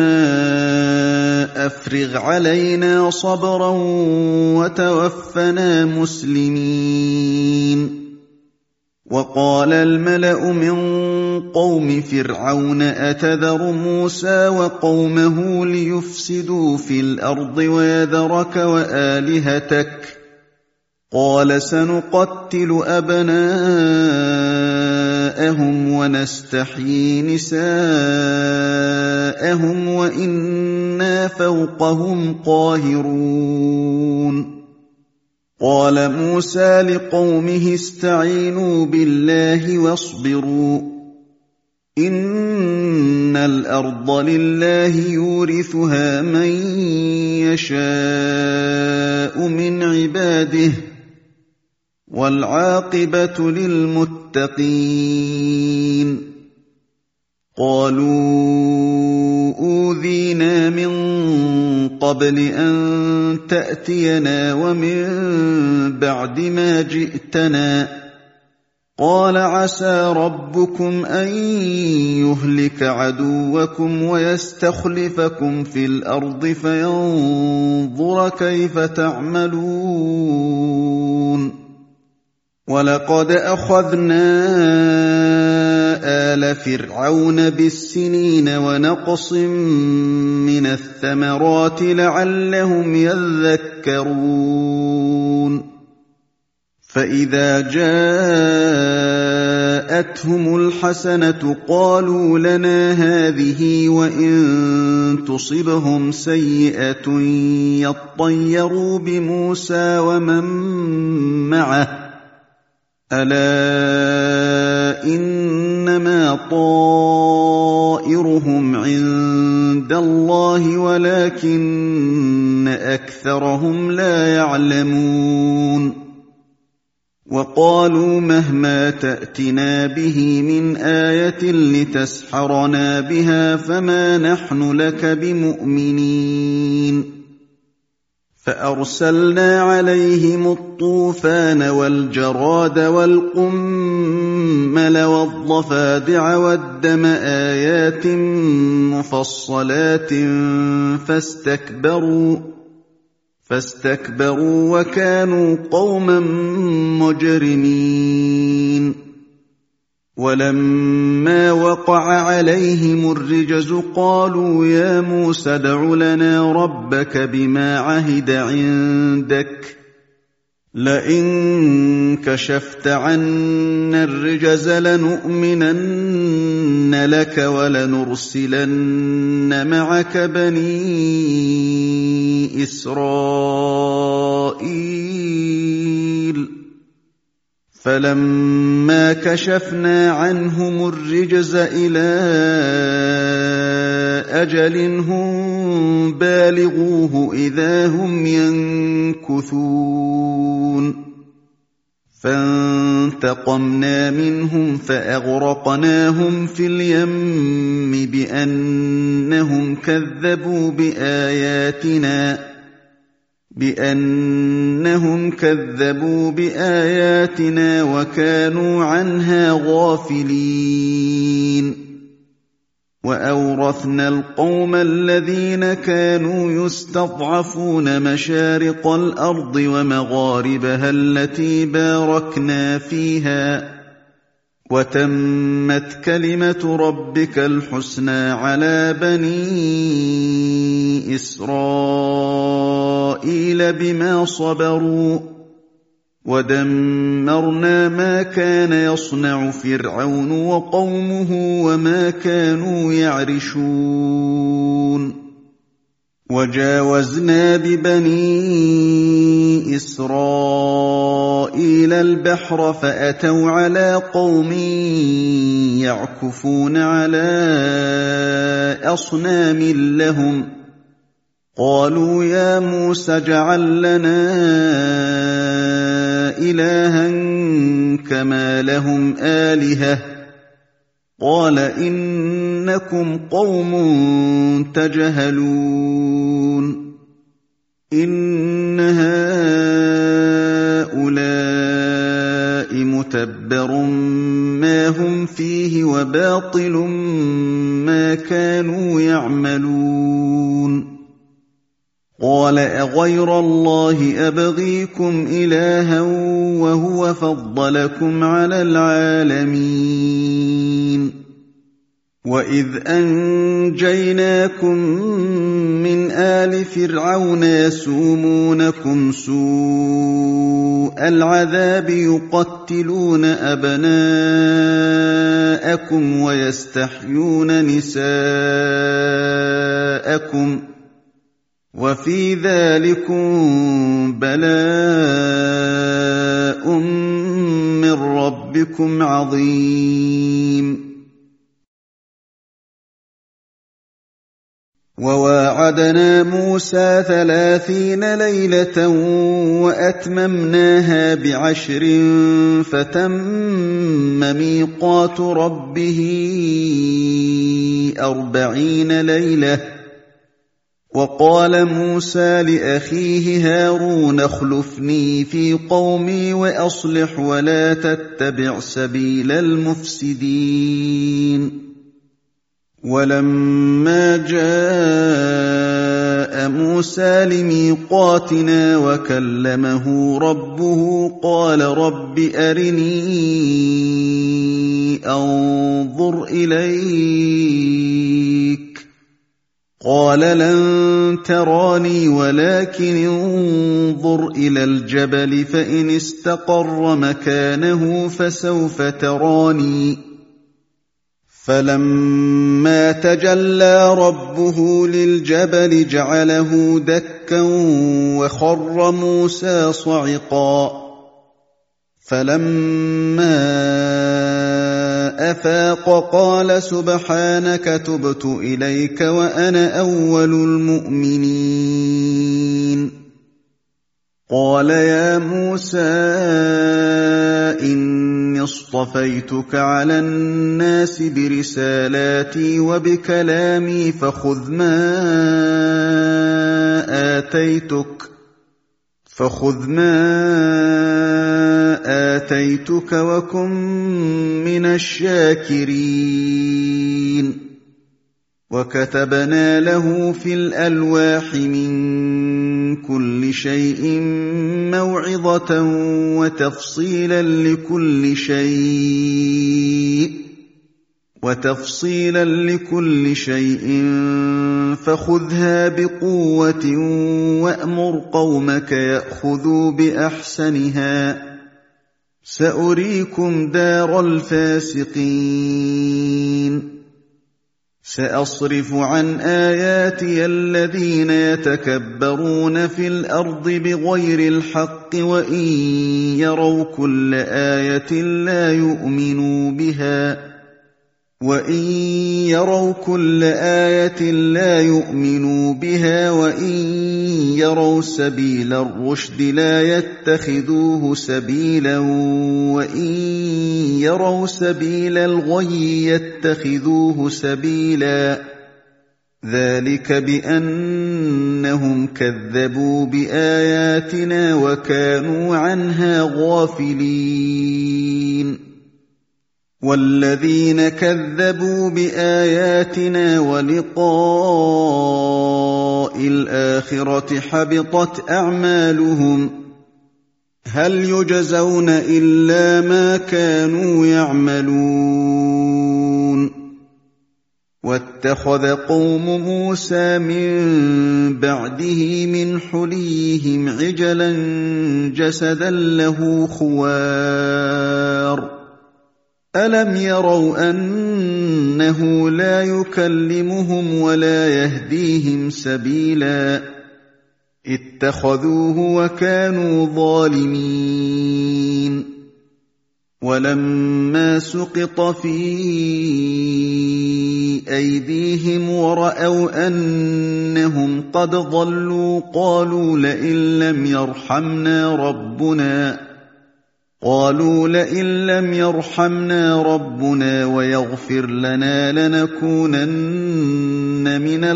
أَفْرِغْ عَلَيْنَا صَبْرًا وَتَوَفَّنَا مُسْلِمِينَ وَقَالَ الْمَلَأُ مِن قَوْمِ فِرْعَوْنَ أَتَذَرُ مُوسَىٰ وَقَوْمَهُ لِيُفْسِدُوا فِي الْأَرْضِ وَيَذَرَكَ وَآلِهَتَكَ ۚ قَالَ سَنُقَتِّلُ أَبْنَاءَهُمْ وَنَسْتَحْيِي نِسَاءَهُمْ وَإِنَّا فَوْقَهُمْ قَاهِرُونَ قَالَ مُوسَىٰ لِقَوْمِهِ اسْتَعِينُوا بِاللَّهِ وَاصْبِرُوا ۖ إِنَّ الْأَرْضَ لِلَّهِ يُورِثُهَا مَن يَشَاءُ مِنْ عِبَادِهِ ۖ وَالْعَاقِبَةُ لِلْمُتَّقِينَ قَالُوا أُوذِينَا مِن قَبْلِ أَن تَأْتِيَنَا وَمِن بَعْدِ مَا جِئْتَنَا ۚ قَالَ عَسَىٰ رَبُّكُمْ أَن يُهْلِكَ عَدُوَّكُمْ وَيَسْتَخْلِفَكُمْ فِي الْأَرْضِ فَيَنظُرَ كَيْفَ تَعْمَلُونَ وَلَقَدْ أَخَذْنَا آلَ فِرْعَوْنَ بِالسِّنِينَ وَنَقْصٍ مِّنَ الثَّمَرَاتِ لَعَلَّهُمْ يَذَّكَّرُونَ فَإِذَا جَاءَتْهُمُ الْحَسَنَةُ قَالُوا لَنَا هَٰذِهِ وَإِن تُصِبْهُمْ سَيِّئَةٌ يَطَّيَّرُوا بِمُوسَىٰ وَمَن مَّعَهُ ۗ أَلَا إِنَّمَا طَائِرُهُمْ عِندَ اللَّهِ وَلَٰكِنَّ أَكْثَرَهُمْ لَا يَعْلَمُونَ وَقَالُوا مَهْمَا تَأْتِنَا بِهِ مِنْ آيَةٍ لِتَسْحَرَنَا بِهَا فَمَا نَحْنُ لَكَ بِمُؤْمِنِينَ فَأَرْسَلْنَا عَلَيْهِمُ الطُّوفَانَ وَالْجَرَادَ وَالْقُمَّلَ وَالضَّفَادِعَ وَالدَّمَ آيَاتٍ مُّفَصَّلَاتٍ فَاسْتَكْبَرُوا فَاسْتَكْبَرُوا وَكَانُوا قَوْمًا مُّجْرِمِينَ وَلَمَّا وَقَعَ عَلَيْهِمُ الرِّجْزُ قَالُوا يَا مُوسَى ادْعُ لَنَا رَبَّكَ بِمَا عَهِدَ عِندَكَ لَئِن كَشَفْتَ عَنَّا الرِّجْزَ لَنُؤْمِنَنَّ لَكَ وَلَنُرْسِلَنَّ مَعَكَ بَنِي إِسْرَائِيلَ فَلَمَّا كَشَفْنَا عَنْهُمُ الرِّجْزَ إِلَىٰ أَجَلٍ هُم بَالِغُوهُ إِذَا هُمْ يَنكُثُونَ فَانتَقَمْنَا مِنْهُمْ فَأَغْرَقْنَاهُمْ فِي الْيَمِّ بِأَنَّهُمْ كَذَّبُوا بِآيَاتِنَا بِأَنَّهُمْ كَذَّبُوا بِآيَاتِنَا وَكَانُوا عَنْهَا غَافِلِينَ وَأَوْرَثْنَا الْقَوْمَ الَّذِينَ كَانُوا يُسْتَضْعَفُونَ مَشَارِقَ الْأَرْضِ وَمَغَارِبَهَا الَّتِي بَارَكْنَا فِيهَا وَتَمَّتْ كَلِمَةُ رَبِّكَ الْحُسْنَىٰ عَلَىٰ بَنِي إِسْرَائِيلَ بِمَا صَبَرُوا وَدَمَّرْنَا مَا كَانَ يَصْنَعُ فِرْعَوْنُ وَقَوْمُهُ وَمَا كَانُوا يَعْرِشُونَ وَجَاوَزْنَا بِبَنِي بني إسرائيل البحر فأتوا على قوم يعكفون على أصنام لهم قالوا يا موسى اجعل لنا إلها كما لهم آلهة قال إنكم قوم تجهلون إن هؤلاء متبر ما هم فيه وباطل ما كانوا يعملون قال أغير الله أبغيكم إلها وهو فضلكم على العالمين وإذ أنجيناكم من آل فرعون يسومونكم سوء العذاب يقتلون أبناءكم ويستحيون نساءكم وفي ذلكم بلاء من ربكم عظيم وواعدنا موسى ثلاثين ليلة وأتممناها بعشر فتم ميقات ربه أربعين ليلة وقال موسى لأخيه هارون اخلفني في قومي وأصلح ولا تتبع سبيل المفسدين ولما جاء موسى لميقاتنا وكلمه ربه قال رب أرني أنظر إليك قال لن تراني ولكن انظر إلى الجبل فإن استقر مكانه فسوف تراني فلما تجلى ربه للجبل جعله دكا وخر موسى صعقا فلما أفاق قال سبحانك تبت إليك وأنا أول المؤمنين قال يا موسى إني اصطفيتك على الناس برسالاتي وبكلامي فخذ ما آتيتك فخذ ما آتيتك وكن من الشاكرين وكتبنا له في الألواح من كل شيء موعظة وتفصيلا لكل شيء وتفصيلا لكل شيء فخذها بقوة وأمر قومك يأخذوا بأحسنها سأريكم دار الفاسقين سأصرف عن آياتي الذين يتكبرون في الأرض بغير الحق وإن يروا كل آية لا يؤمنوا بها وإن يروا كل آية لا يؤمنوا بها وإن يروا سبيل الرشد لا يتخذوه سبيلا وإن يروا سبيل الغي يتخذوه سبيلا ذلك بأنهم كذبوا بآياتنا وكانوا عنها غافلين والذين كذبوا بآياتنا ولقاء الآخرة حبطت أعمالهم هل يجزون إلا ما كانوا يعملون واتخذ قوم موسى من بعده من حليهم عجلا جسدا له خوار ألم يروا أنه لا يكلمهم ولا يهديهم سبيلا اتخذوه وكانوا ظالمين ولما سقط في أيديهم ورأوا أنهم قد ضلوا قالوا لئن لم يرحمنا ربنا قالوا لئن لم يرحمنا ربنا ويغفر لنا لنكونن من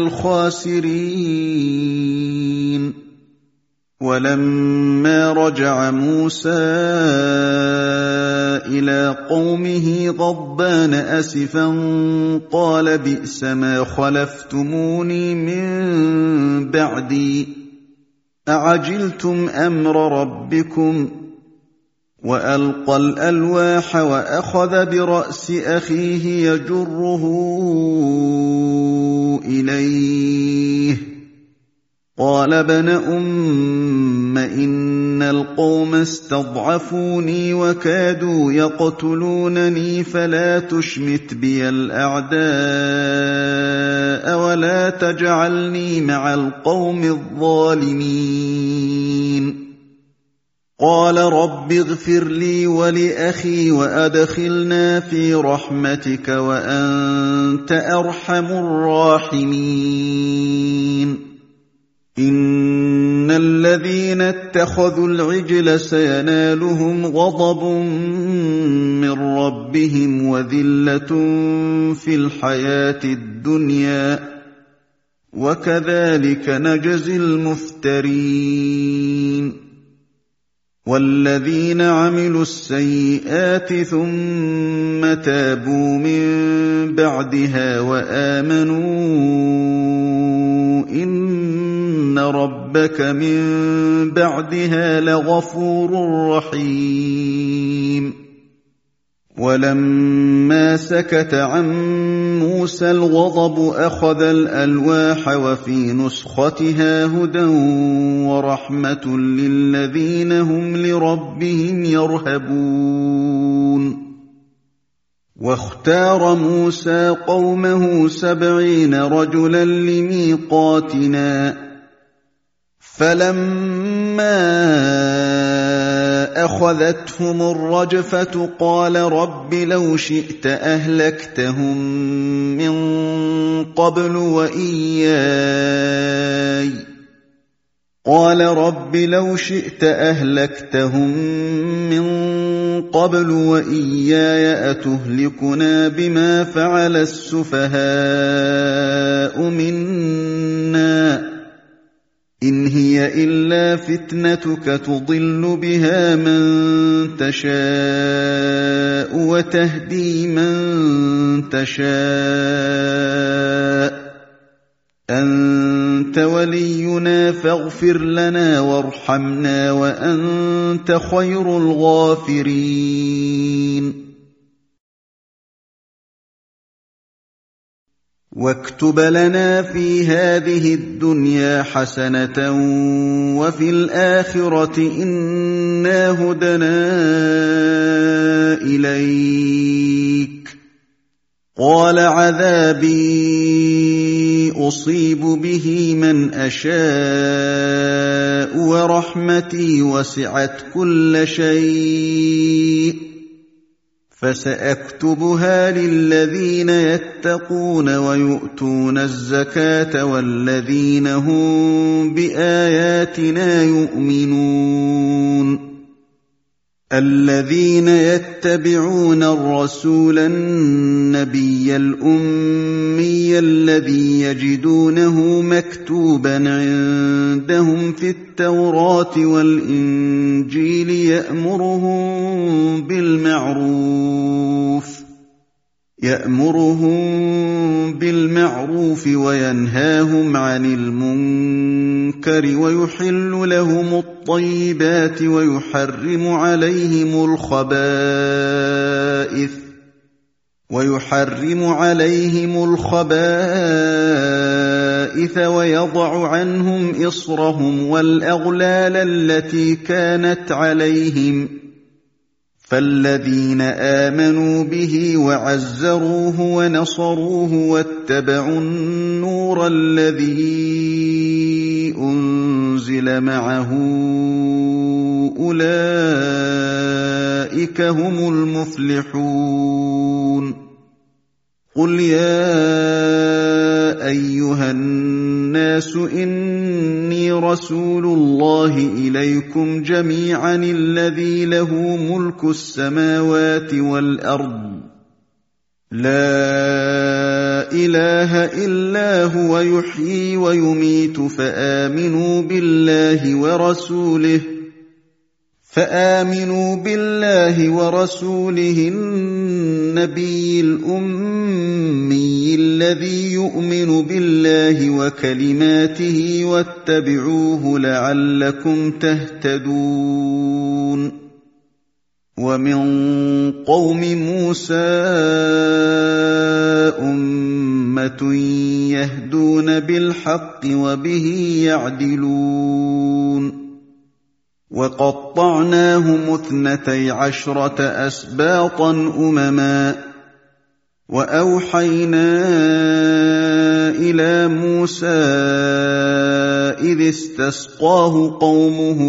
الخاسرين ولما رجع موسى إلى قومه غضبان أسفا قال بئس ما خلفتموني من بعدي أعجلتم أمر ربكم وألقى الألواح وأخذ برأس أخيه يجره إليه قال ابن أم إن القوم استضعفوني وكادوا يقتلونني فلا تشمت بي الأعداء ولا تجعلني مع القوم الظالمين قال رب اغفر لي ولأخي وأدخلنا في رحمتك وأنت أرحم الراحمين إن الذين اتخذوا العجل سينالهم غضب من ربهم وذلة في الحياة الدنيا وكذلك نجزي المفترين والذين عملوا السيئات ثم تابوا من بعدها وآمنوا إن ربك من بعدها لغفور رحيم ولما سكت عن موسى الغضب أخذ الألواح وفي نسختها هدى ورحمة للذين هم لربهم يرهبون واختار موسى قومه سبعين رجلا لميقاتنا فلما أخذتهم الرجفة قال رب لو شئت أهلكتهم من قبل وإياي قال رب لو شئت أهلكتهم من قبل وإياي أتهلكنا بما فعل السفهاء منا إن هي إلا فتنتك تضل بها من تشاء وتهدي من تشاء أنت ولينا فاغفر لنا وارحمنا وأنت خير الغافرين واكتب لنا في هذه الدنيا حسنة وفي الآخرة إنا هدنا إليك قال عذابي أصيب به من أشاء ورحمتي وسعت كل شيء فسأكتبها للذين يتقون ويؤتون الزكاة والذين هم بآياتنا يؤمنون الذين يتبعون الرسول النبي الأمي الذي يجدونه مكتوبا عندهم في التوراة والإنجيل يأمرهم بالمعروف يأمرهم بالمعروف وينهاهم عن المنكر ويحل لهم الطيبات ويحرم عليهم الخبائث ويحرم عليهم الخبائث ويضع عنهم إصرهم والأغلال التي كانت عليهم فالذين آمنوا به وعزروه ونصروه واتبعوا النور الذي أنزل أُنزِلَ مَعَهُ أُولَٰئِكَ هُمُ الْمُفْلِحُونَ قُلْ يَا أَيُّهَا النَّاسُ إِنِّي رَسُولُ اللَّهِ إِلَيْكُمْ جَمِيعًا الَّذِي لَهُ مُلْكُ السَّمَاوَاتِ وَالْأَرْضِ لَا إِلَٰهَ إِلَّا هُوَ يُحْيِي وَيُمِيتُ فَآمِنُوا بِاللَّهِ وَرَسُولِهِ فآمنوا بالله ورسوله النبي الأمي الذي يؤمن بالله وكلماته واتبعوه لعلكم تهتدون ومن قوم موسى أمة يهدون بالحق وبه يعدلون وقطعناهم اثنتي عشرة أسباطا أمما وأوحينا إلى موسى إذ استسقاه قومه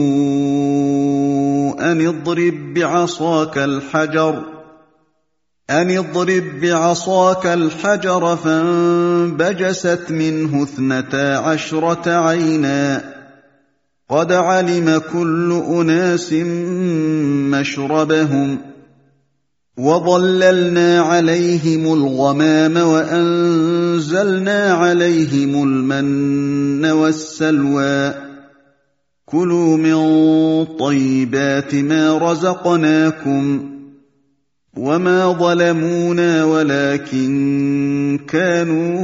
أن اضرب بعصاك الحجر أن اضرب بعصاك الحجر فانبجست منه اثنتا عشرة عينا قد علم كل أناس مشربهم وظللنا عليهم الغمام وأنزلنا عليهم المن والسلوى كلوا من طيبات ما رزقناكم وما ظلمونا ولكن كانوا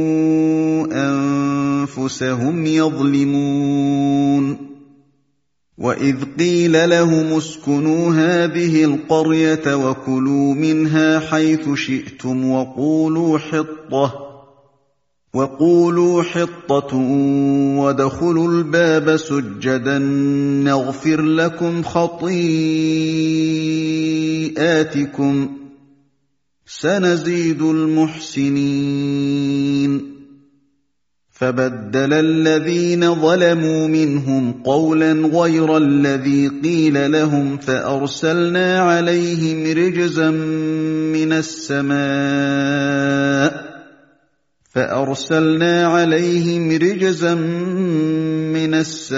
أنفسهم يظلمون وإذ قيل لهم اسكنوا هذه القرية وكلوا منها حيث شئتم وقولوا حطة وقولوا حطة وادخلوا الباب سجدا نغفر لكم خطيئاتكم سنزيد المحسنين فبدل الذين ظلموا منهم قولا غير الذي قيل لهم فأرسلنا عليهم رجزا من السماء فأرسلنا عليهم رجزا من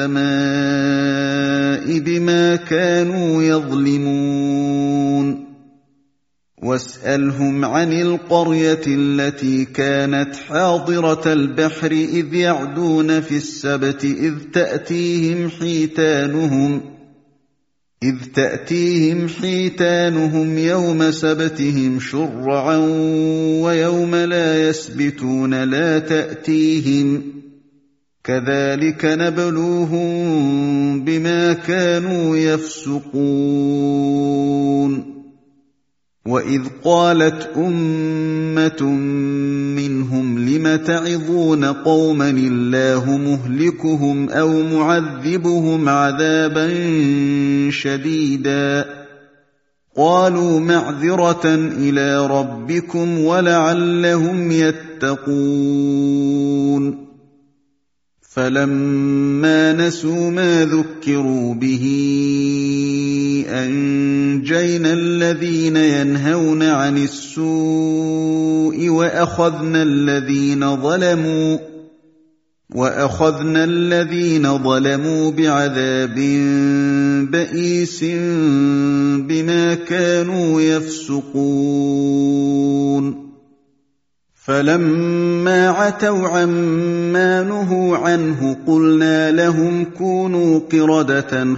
السماء بما كانوا يظلمون واسألهم عن القرية التي كانت حاضرة البحر إذ يعدون في السبت إذ تأتيهم حيتانهم إذ تأتيهم حيتانهم يوم سبتهم شرعا ويوم لا يسبتون لا تأتيهم كذلك نبلوهم بما كانوا يفسقون وإذ قالت أمة منهم لم تعظون قوما الله مهلكهم أو معذبهم عذابا شديدا قالوا معذرة إلى ربكم ولعلهم يتقون فلما نسوا ما ذكروا به أنجينا الذين ينهون عن السوء وأخذنا الذين ظلموا وأخذنا الذين ظلموا بعذاب بئيس بما كانوا يفسقون فلما عتوا عما نهوا عنه قلنا لهم كونوا قردة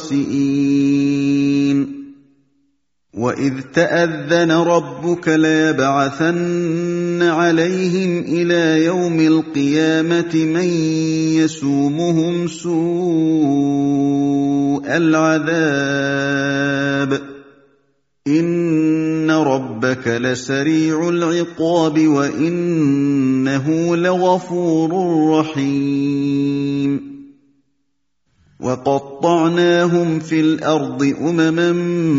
خاسئين وإذ تأذن ربك ليبعثن عليهم إلى يوم القيامة من يسومهم سوء العذاب إن ربك لسريع العقاب وإنه لغفور رحيم وقطعناهم في الأرض أمما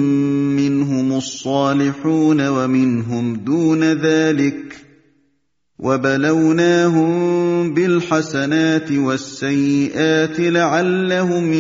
منهم الصالحون ومنهم دون ذلك وَبَلَوْنَاهُم بِالْحَسَنَاتِ وَالسَّيِّئَاتِ لَعَلَّهُمْ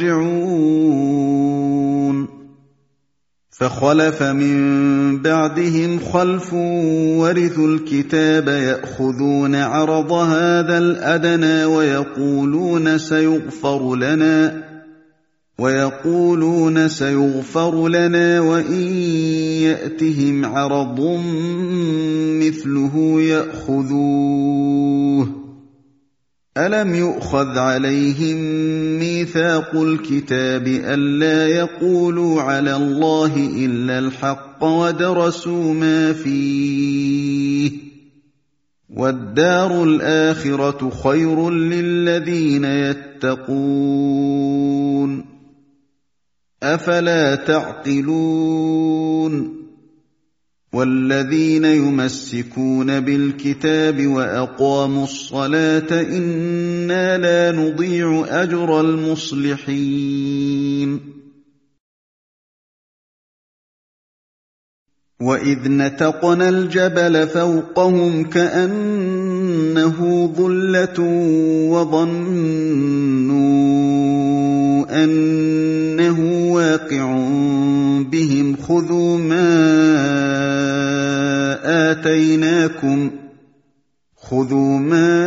يَرْجِعُونَ فَخَلَفَ مِن بَعْدِهِمْ خَلْفٌ وَرِثُوا الْكِتَابَ يَأْخُذُونَ عَرَضَ هَٰذَا الْأَدْنَىٰ وَيَقُولُونَ سَيُغْفَرُ لَنَا وَيَقُولُونَ سَيُغْفَرُ لَنَا وَإِن يَأْتِهِمْ عَرَضٌ مِّثْلُهُ يَأْخُذُوهُ ۚ أَلَمْ يُؤْخَذْ عَلَيْهِم مِّيثَاقُ الْكِتَابِ أَلَّا يَقُولُوا عَلَى اللَّهِ إِلَّا الْحَقَّ وَدَرَسُوا مَا فِيهِ ۗ وَالدَّارُ الْآخِرَةُ خَيْرٌ لِّلَّذِينَ يَتَّقُونَ ۗ أَفَلَا تَعْقِلُونَ وَالَّذِينَ يُمَسِّكُونَ بِالْكِتَابِ وَأَقَامُوا الصَّلَاةَ إِنَّا لَا نُضِيعُ أَجْرَ الْمُصْلِحِينَ وَإِذْ نَتَقْنَا الْجَبَلَ فَوْقَهُمْ كَأَنَّهُ ظُلَّةٌ وَظَنُّوا أَنَّهُ واقع بِهِمْ خُذُوا مَا آتَيْنَاكُمْ خُذُوا مَا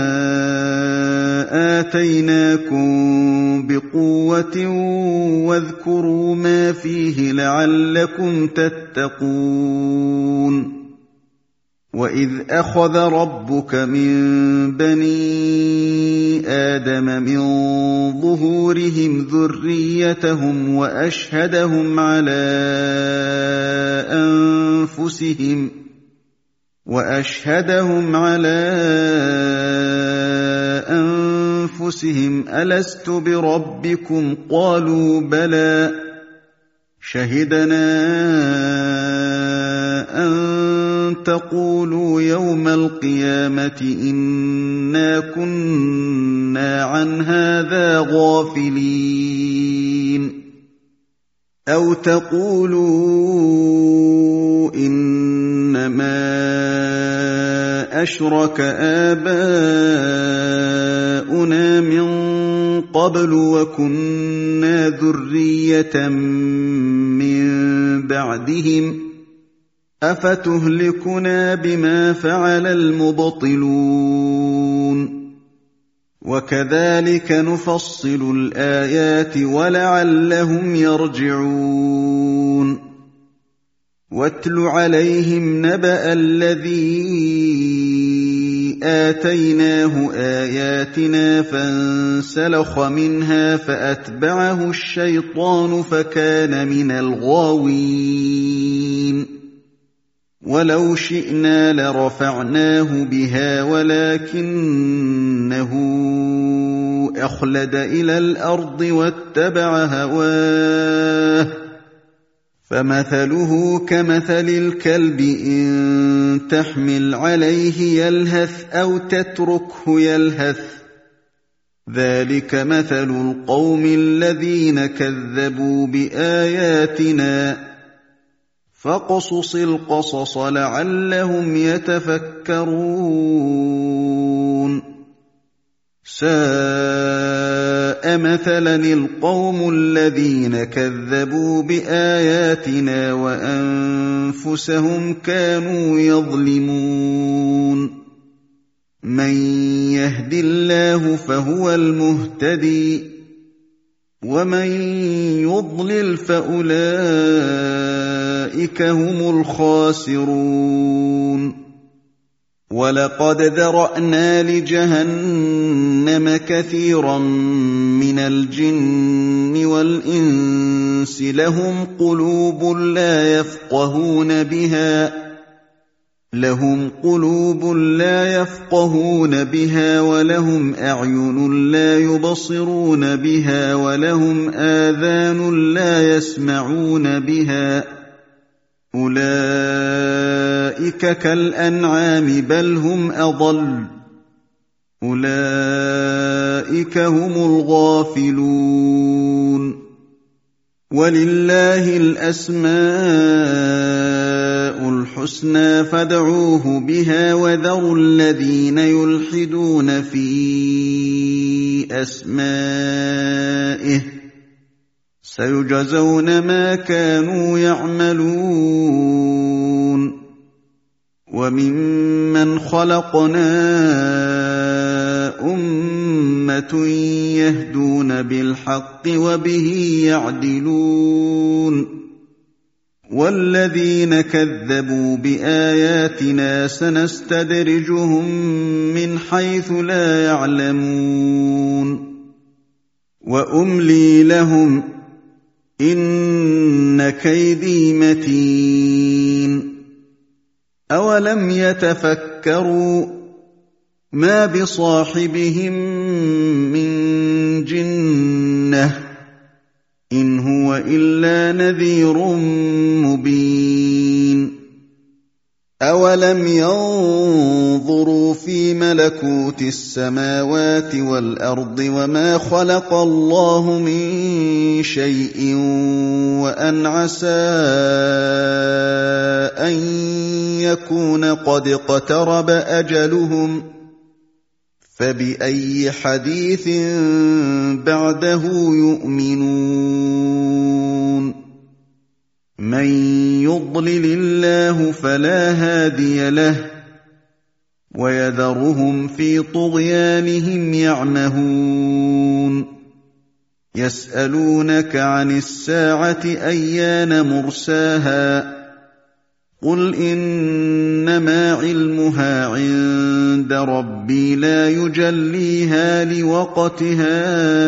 آتَيْنَاكُمْ بِقُوَّةٍ وَاذْكُرُوا مَا فِيهِ لَعَلَّكُمْ تَتَّقُونَ وَإِذْ أَخَذَ رَبُّكَ مِن بَنِي آدَمَ مِن ظُهُورِهِمْ ذُرِّيَّتَهُمْ وَأَشْهَدَهُمْ عَلَىٰ أَنفُسِهِمْ وَأَشْهَدَهُمْ عَلَىٰ أَنفُسِهِمْ أَلَسْتُ بِرَبِّكُمْ ۖ قَالُوا بَلَىٰ شَهِدْنَا أَن تَقُولُوا يَوْمَ الْقِيَامَةِ إِنَّا كُنَّا عَنْ هَٰذَا غَافِلِينَ أَوْ تَقُولُوا إِنَّمَا أَشْرَكَ آبَاؤُنَا مِن قَبْلُ وَكُنَّا ذُرِّيَّةً مِّن بَعْدِهِمْ ۖ أَفَتُهْلِكُنَا بِمَا فَعَلَ الْمُبْطِلُونَ وَكَذَٰلِكَ نُفَصِّلُ الْآيَاتِ وَلَعَلَّهُمْ يَرْجِعُونَ وَاتْلُ عَلَيْهِمْ نَبَأَ الَّذِي آتَيْنَاهُ آيَاتِنَا فَانسَلَخَ مِنْهَا فَأَتْبَعَهُ الشَّيْطَانُ فَكَانَ مِنَ الْغَاوِينَ وَلَوْ شِئْنَا لَرَفَعْنَاهُ بِهَا وَلَٰكِنَّهُ أَخْلَدَ إِلَى الْأَرْضِ وَاتَّبَعَ هَوَاهُ فَمَثَلُهُ كَمَثَلِ الْكَلْبِ إِن تَحْمِلْ عَلَيْهِ يَلْهَثْ أَوْ تَتْرُكْهُ يَلْهَث ۚ ذَٰلِكَ مَثَلُ الْقَوْمِ الَّذِينَ كَذَّبُوا بِآيَاتِنَا ۚ فَاقْصُصِ الْقَصَصَ لَعَلَّهُمْ يَتَفَكَّرُونَ سَاءَ مَثَلًا الْقَوْمُ الَّذِينَ كَذَّبُوا بِآيَاتِنَا وَأَنفُسَهُمْ كَانُوا يَظْلِمُونَ مَن يَهْدِ اللَّهُ فَهُوَ الْمُهْتَدِي وَمَن يُضْلِلْ فَأُولَٰئِكَ هُمُ الْخَاسِرُونَ وَلَقَدْ ذَرَأْنَا لِجَهَنَّمَ كَثِيرًا مِّنَ الْجِنِّ وَالْإِنسِ لَهُمْ قُلُوبٌ لَّا يَفْقَهُونَ بِهَا لَهُمْ قُلُوبٌ لَّا يَفْقَهُونَ بِهَا وَلَهُمْ أَعْيُنٌ لَّا يُبْصِرُونَ بِهَا وَلَهُمْ آذَانٌ لَّا يَسْمَعُونَ بِهَا ۚ أُولَٰئِكَ كَالْأَنْعَامِ بَلْ هُمْ أَضَلُّ أُولَٰئِكَ هُمُ الْغَافِلُونَ وَلِلَّهِ الْأَسْمَاءُ الْحُسْنَىٰ فَادْعُوهُ بِهَا وَذَرُوا الَّذِينَ يُلْحِدُونَ فِي أَسْمَائِهِ ۚ سَيُجْزَوْنَ مَا كَانُوا يَعْمَلُونَ وَمِمَّنْ خَلَقْنَا أُمَّةٌ يَهْدُونَ بِالْحَقِّ وَبِهِ يَعْدِلُونَ وَالَّذِينَ كَذَّبُوا بِآيَاتِنَا سَنَسْتَدْرِجُهُم مِّنْ حَيْثُ لَا يَعْلَمُونَ وَأُمْلِي لَهُمْ ۚ إِنَّ كَيْدِي مَتِينٌ أَوَلَمْ يَتَفَكَّرُوا مَا بِصَاحِبِهِم مِّن جِنَّةٍ ۚ إِنْ هُوَ إِلَّا نَذِيرٌ مُّبِينٌ أَوَلَمْ يَنظُرُوا فِي مَلَكُوتِ السَّمَاوَاتِ وَالْأَرْضِ وَمَا خَلَقَ اللَّهُ مِن شَيْءٍ وَأَنْ عَسَىٰ أَن يَكُونَ قَدِ اقْتَرَبَ أَجَلُهُمْ ۖ فَبِأَيِّ حَدِيثٍ بَعْدَهُ يُؤْمِنُونَ مَن يُضْلِلِ اللَّهُ فَلَا هَادِيَ لَهُ وَيَذَرُهُمْ فِي طُغْيَانِهِمْ يَعْمَهُونَ يَسْأَلُونَكَ عَنِ السَّاعَةِ أَيَّانَ مُرْسَاهَا قُلْ إِنَّمَا عِلْمُهَا عِندَ رَبِّي لَا يُجَلِّيهَا لِوَقْتِهَا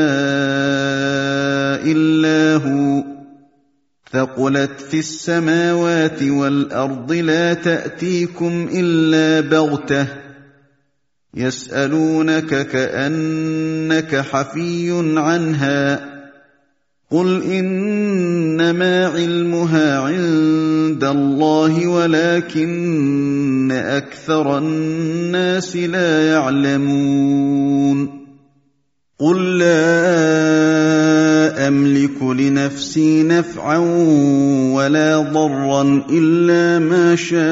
إِلَّا هُوَ ثَقُلَتْ فِي السَّمَاوَاتِ وَالْأَرْضِ لَا تَأْتِيكُمْ إِلَّا بَغْتَةً يَسْأَلُونَكَ كَأَنَّكَ حَفِيٌّ عَنْهَا قُلْ إِنَّمَا عِلْمُهَا عِندَ اللَّهِ وَلَٰكِنَّ أَكْثَرَ النَّاسِ لَا يَعْلَمُونَ قُل لَّا أَمْلِكُ لِنَفْسِي نَفْعًا وَلَا ضَرًّا إِلَّا مَا شَاءَ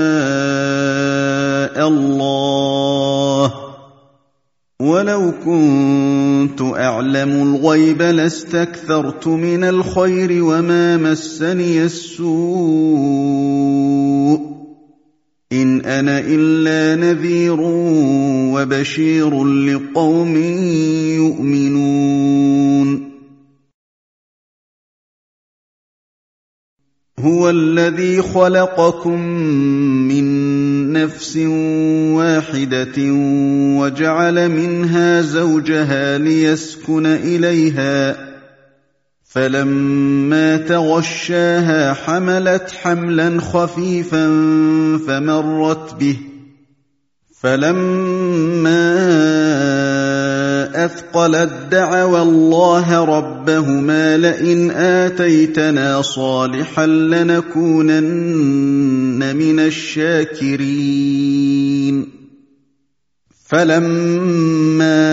اللَّهُ ۚ وَلَوْ كُنتُ أَعْلَمُ الْغَيْبَ لَاسْتَكْثَرْتُ مِنَ الْخَيْرِ وَمَا مَسَّنِيَ السُّوءُ ۚ إِنْ أَنَا إِلَّا نَذِيرٌ وَبَشِيرٌ لِّقَوْمٍ يُؤْمِنُونَ هُوَ الَّذِي خَلَقَكُم مِّن نَّفْسٍ وَاحِدَةٍ وَجَعَلَ مِنْهَا زَوْجَهَا لِيَسْكُنَ إِلَيْهَا ۖ فَلَمَّا تَغَشَّاهَا حَمَلَتْ حَمْلًا خَفِيفًا فَمَرَّتْ بِهِ ۖ فَلَمَّا أَثْقَلَت دَّعَوَا اللَّهَ رَبَّهُمَا لَئِنْ آتَيْتَنَا صَالِحًا لَّنَكُونَنَّ مِنَ الشَّاكِرِينَ فَلَمَّا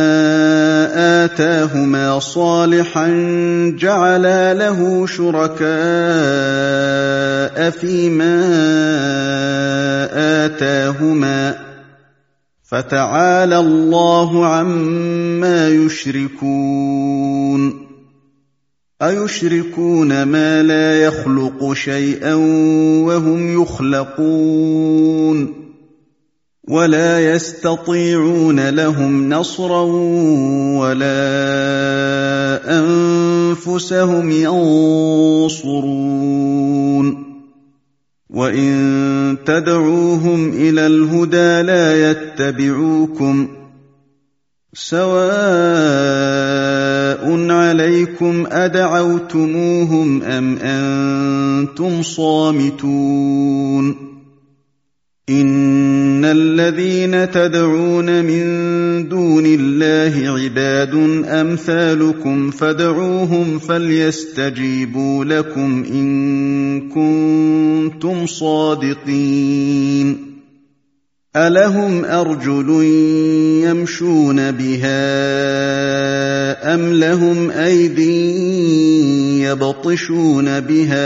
آتَاهُمَا صَالِحًا جَعَلَا لَهُ شُرَكَاءَ فِيمَا آتَاهُمَا ۚ فَتَعَالَى اللَّهُ عَمَّا يُشْرِكُونَ أَيُشْرِكُونَ مَا لَا يَخْلُقُ شَيْئًا وَهُمْ يُخْلَقُونَ وَلَا يَسْتَطِيعُونَ لَهُمْ نَصْرًا وَلَا أَنفُسَهُمْ يَنصُرُونَ وَإِن تَدْعُوهُمْ إِلَى الْهُدَىٰ لَا يَتَّبِعُوكُمْ ۚ سَوَاءٌ عَلَيْكُمْ أَدَعَوْتُمُوهُمْ أَمْ أَنتُمْ صَامِتُونَ إِنَّ الَّذِينَ تَدْعُونَ مِن دُونِ اللَّهِ عِبَادٌ أَمْثَالُكُمْ فَادْعُوهُمْ فَلْيَسْتَجِيبُوا لَكُمْ إِن كُنتُمْ صَادِقِينَ أَلَهُمْ أَرْجُلٌ يَمْشُونَ بِهَا أَمْ لَهُمْ أَيْدٍ يَبْطِشُونَ بِهَا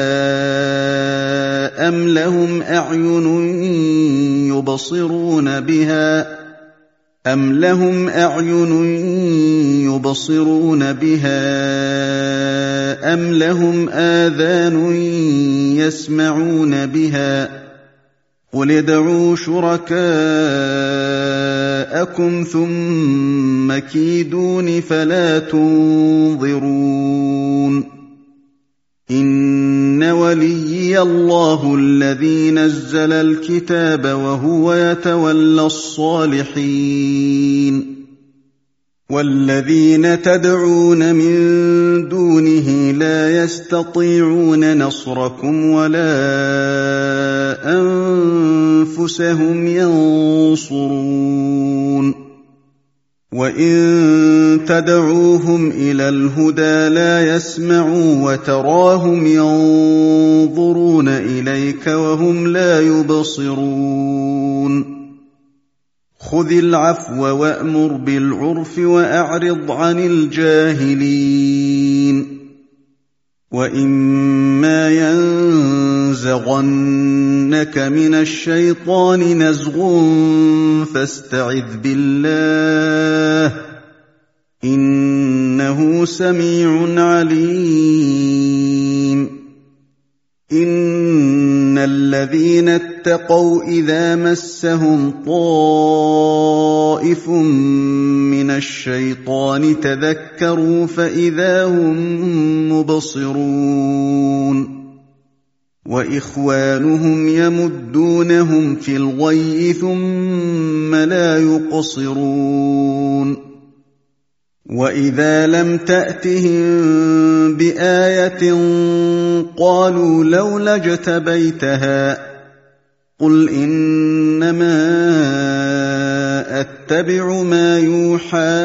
أَمْ لَهُمْ أَعْيُنٌ يُبْصِرُونَ بِهَا أَمْ لَهُمْ أَعْيُنٌ يُبْصِرُونَ بِهَا أَمْ لَهُمْ آذَانٌ يَسْمَعُونَ بِهَا قُلِ ادْعُوا شُرَكَاءَكُمْ ثُمَّ كِيدُونِ فَلَا تُنظِرُونِ إِنَّ وَلِيِّيَ اللَّهُ الَّذِي نَزَّلَ الْكِتَابَ وَهُوَ يَتَوَلَّى الصَّالِحِينَ وَالَّذِينَ تَدْعُونَ مِن دُونِهِ لَا يَسْتَطِيعُونَ نَصْرَكُمْ وَلَا أَنفُسَهُمْ يَنصُرُونَ وَإِن تَدْعُوهُمْ إِلَى الْهُدَىٰ لَا يَسْمَعُوا وَتَرَاهُمْ يَنظُرُونَ إِلَيْكَ وَهُمْ لَا يُبْصِرُونَ خُذِ الْعَفْوَ وَأْمُرْ بِالْعُرْفِ وَأَعْرِضْ عَنِ الْجَاهِلِينَ وَإِمَّا يَنزَغَنَّكَ مِنَ الشَّيْطَانِ نَزْغٌ فَاسْتَعِذْ بِاللَّهِ ۖ إِنَّهُ سَمِيعٌ عَلِيمٌ إِنَّ الَّذِينَ اتَّقَوْا إِذَا مَسَّهُمْ طَائِفٌ مِّنَ الشَّيْطَانِ تَذَكَّرُوا فَإِذَا هُم مُّبْصِرُونَ وَإِخْوَانُهُمْ يَمُدُّونَهُمْ فِي الْغَيِّ ثُمَّ لَا يُقْصِرُونَ وَإِذَا لَمْ تَأْتِهِم بِآيَةٍ قَالُوا لَوْلَا اجْتَبَيْتَهَا قُلْ إِنَّمَا أَتَّبِعُ مَا يُوحَىٰ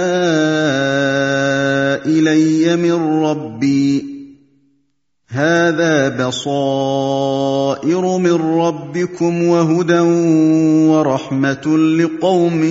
إِلَيَّ مِن رَّبِّي هَٰذَا بَصَائِرُ مِن رَّبِّكُمْ وَهُدًى وَرَحْمَةٌ لِّقَوْمٍ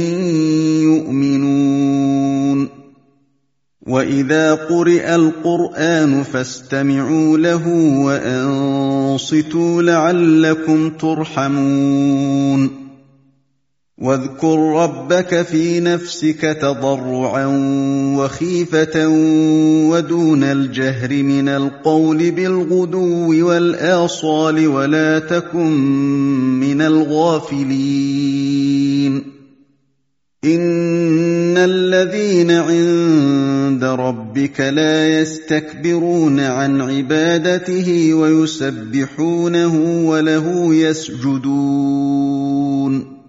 يُؤْمِنُونَ وَإِذَا قُرِئَ الْقُرْآنُ فَاسْتَمِعُوا لَهُ وَأَنصِتُوا لَعَلَّكُمْ تُرْحَمُونَ وَاذْكُر رَّبَّكَ فِي نَفْسِكَ تَضَرُّعًا وَخِيفَةً وَدُونَ الْجَهْرِ مِنَ الْقَوْلِ بِالْغُدُوِّ وَالْآصَالِ وَلَا تَكُن مِّنَ الْغَافِلِينَ إِنَّ الَّذِينَ عِندَ رَبِّكَ لَا يَسْتَكْبِرُونَ عَنْ عِبَادَتِهِ وَيُسَبِّحُونَهُ وَلَهُ يَسْجُدُونَ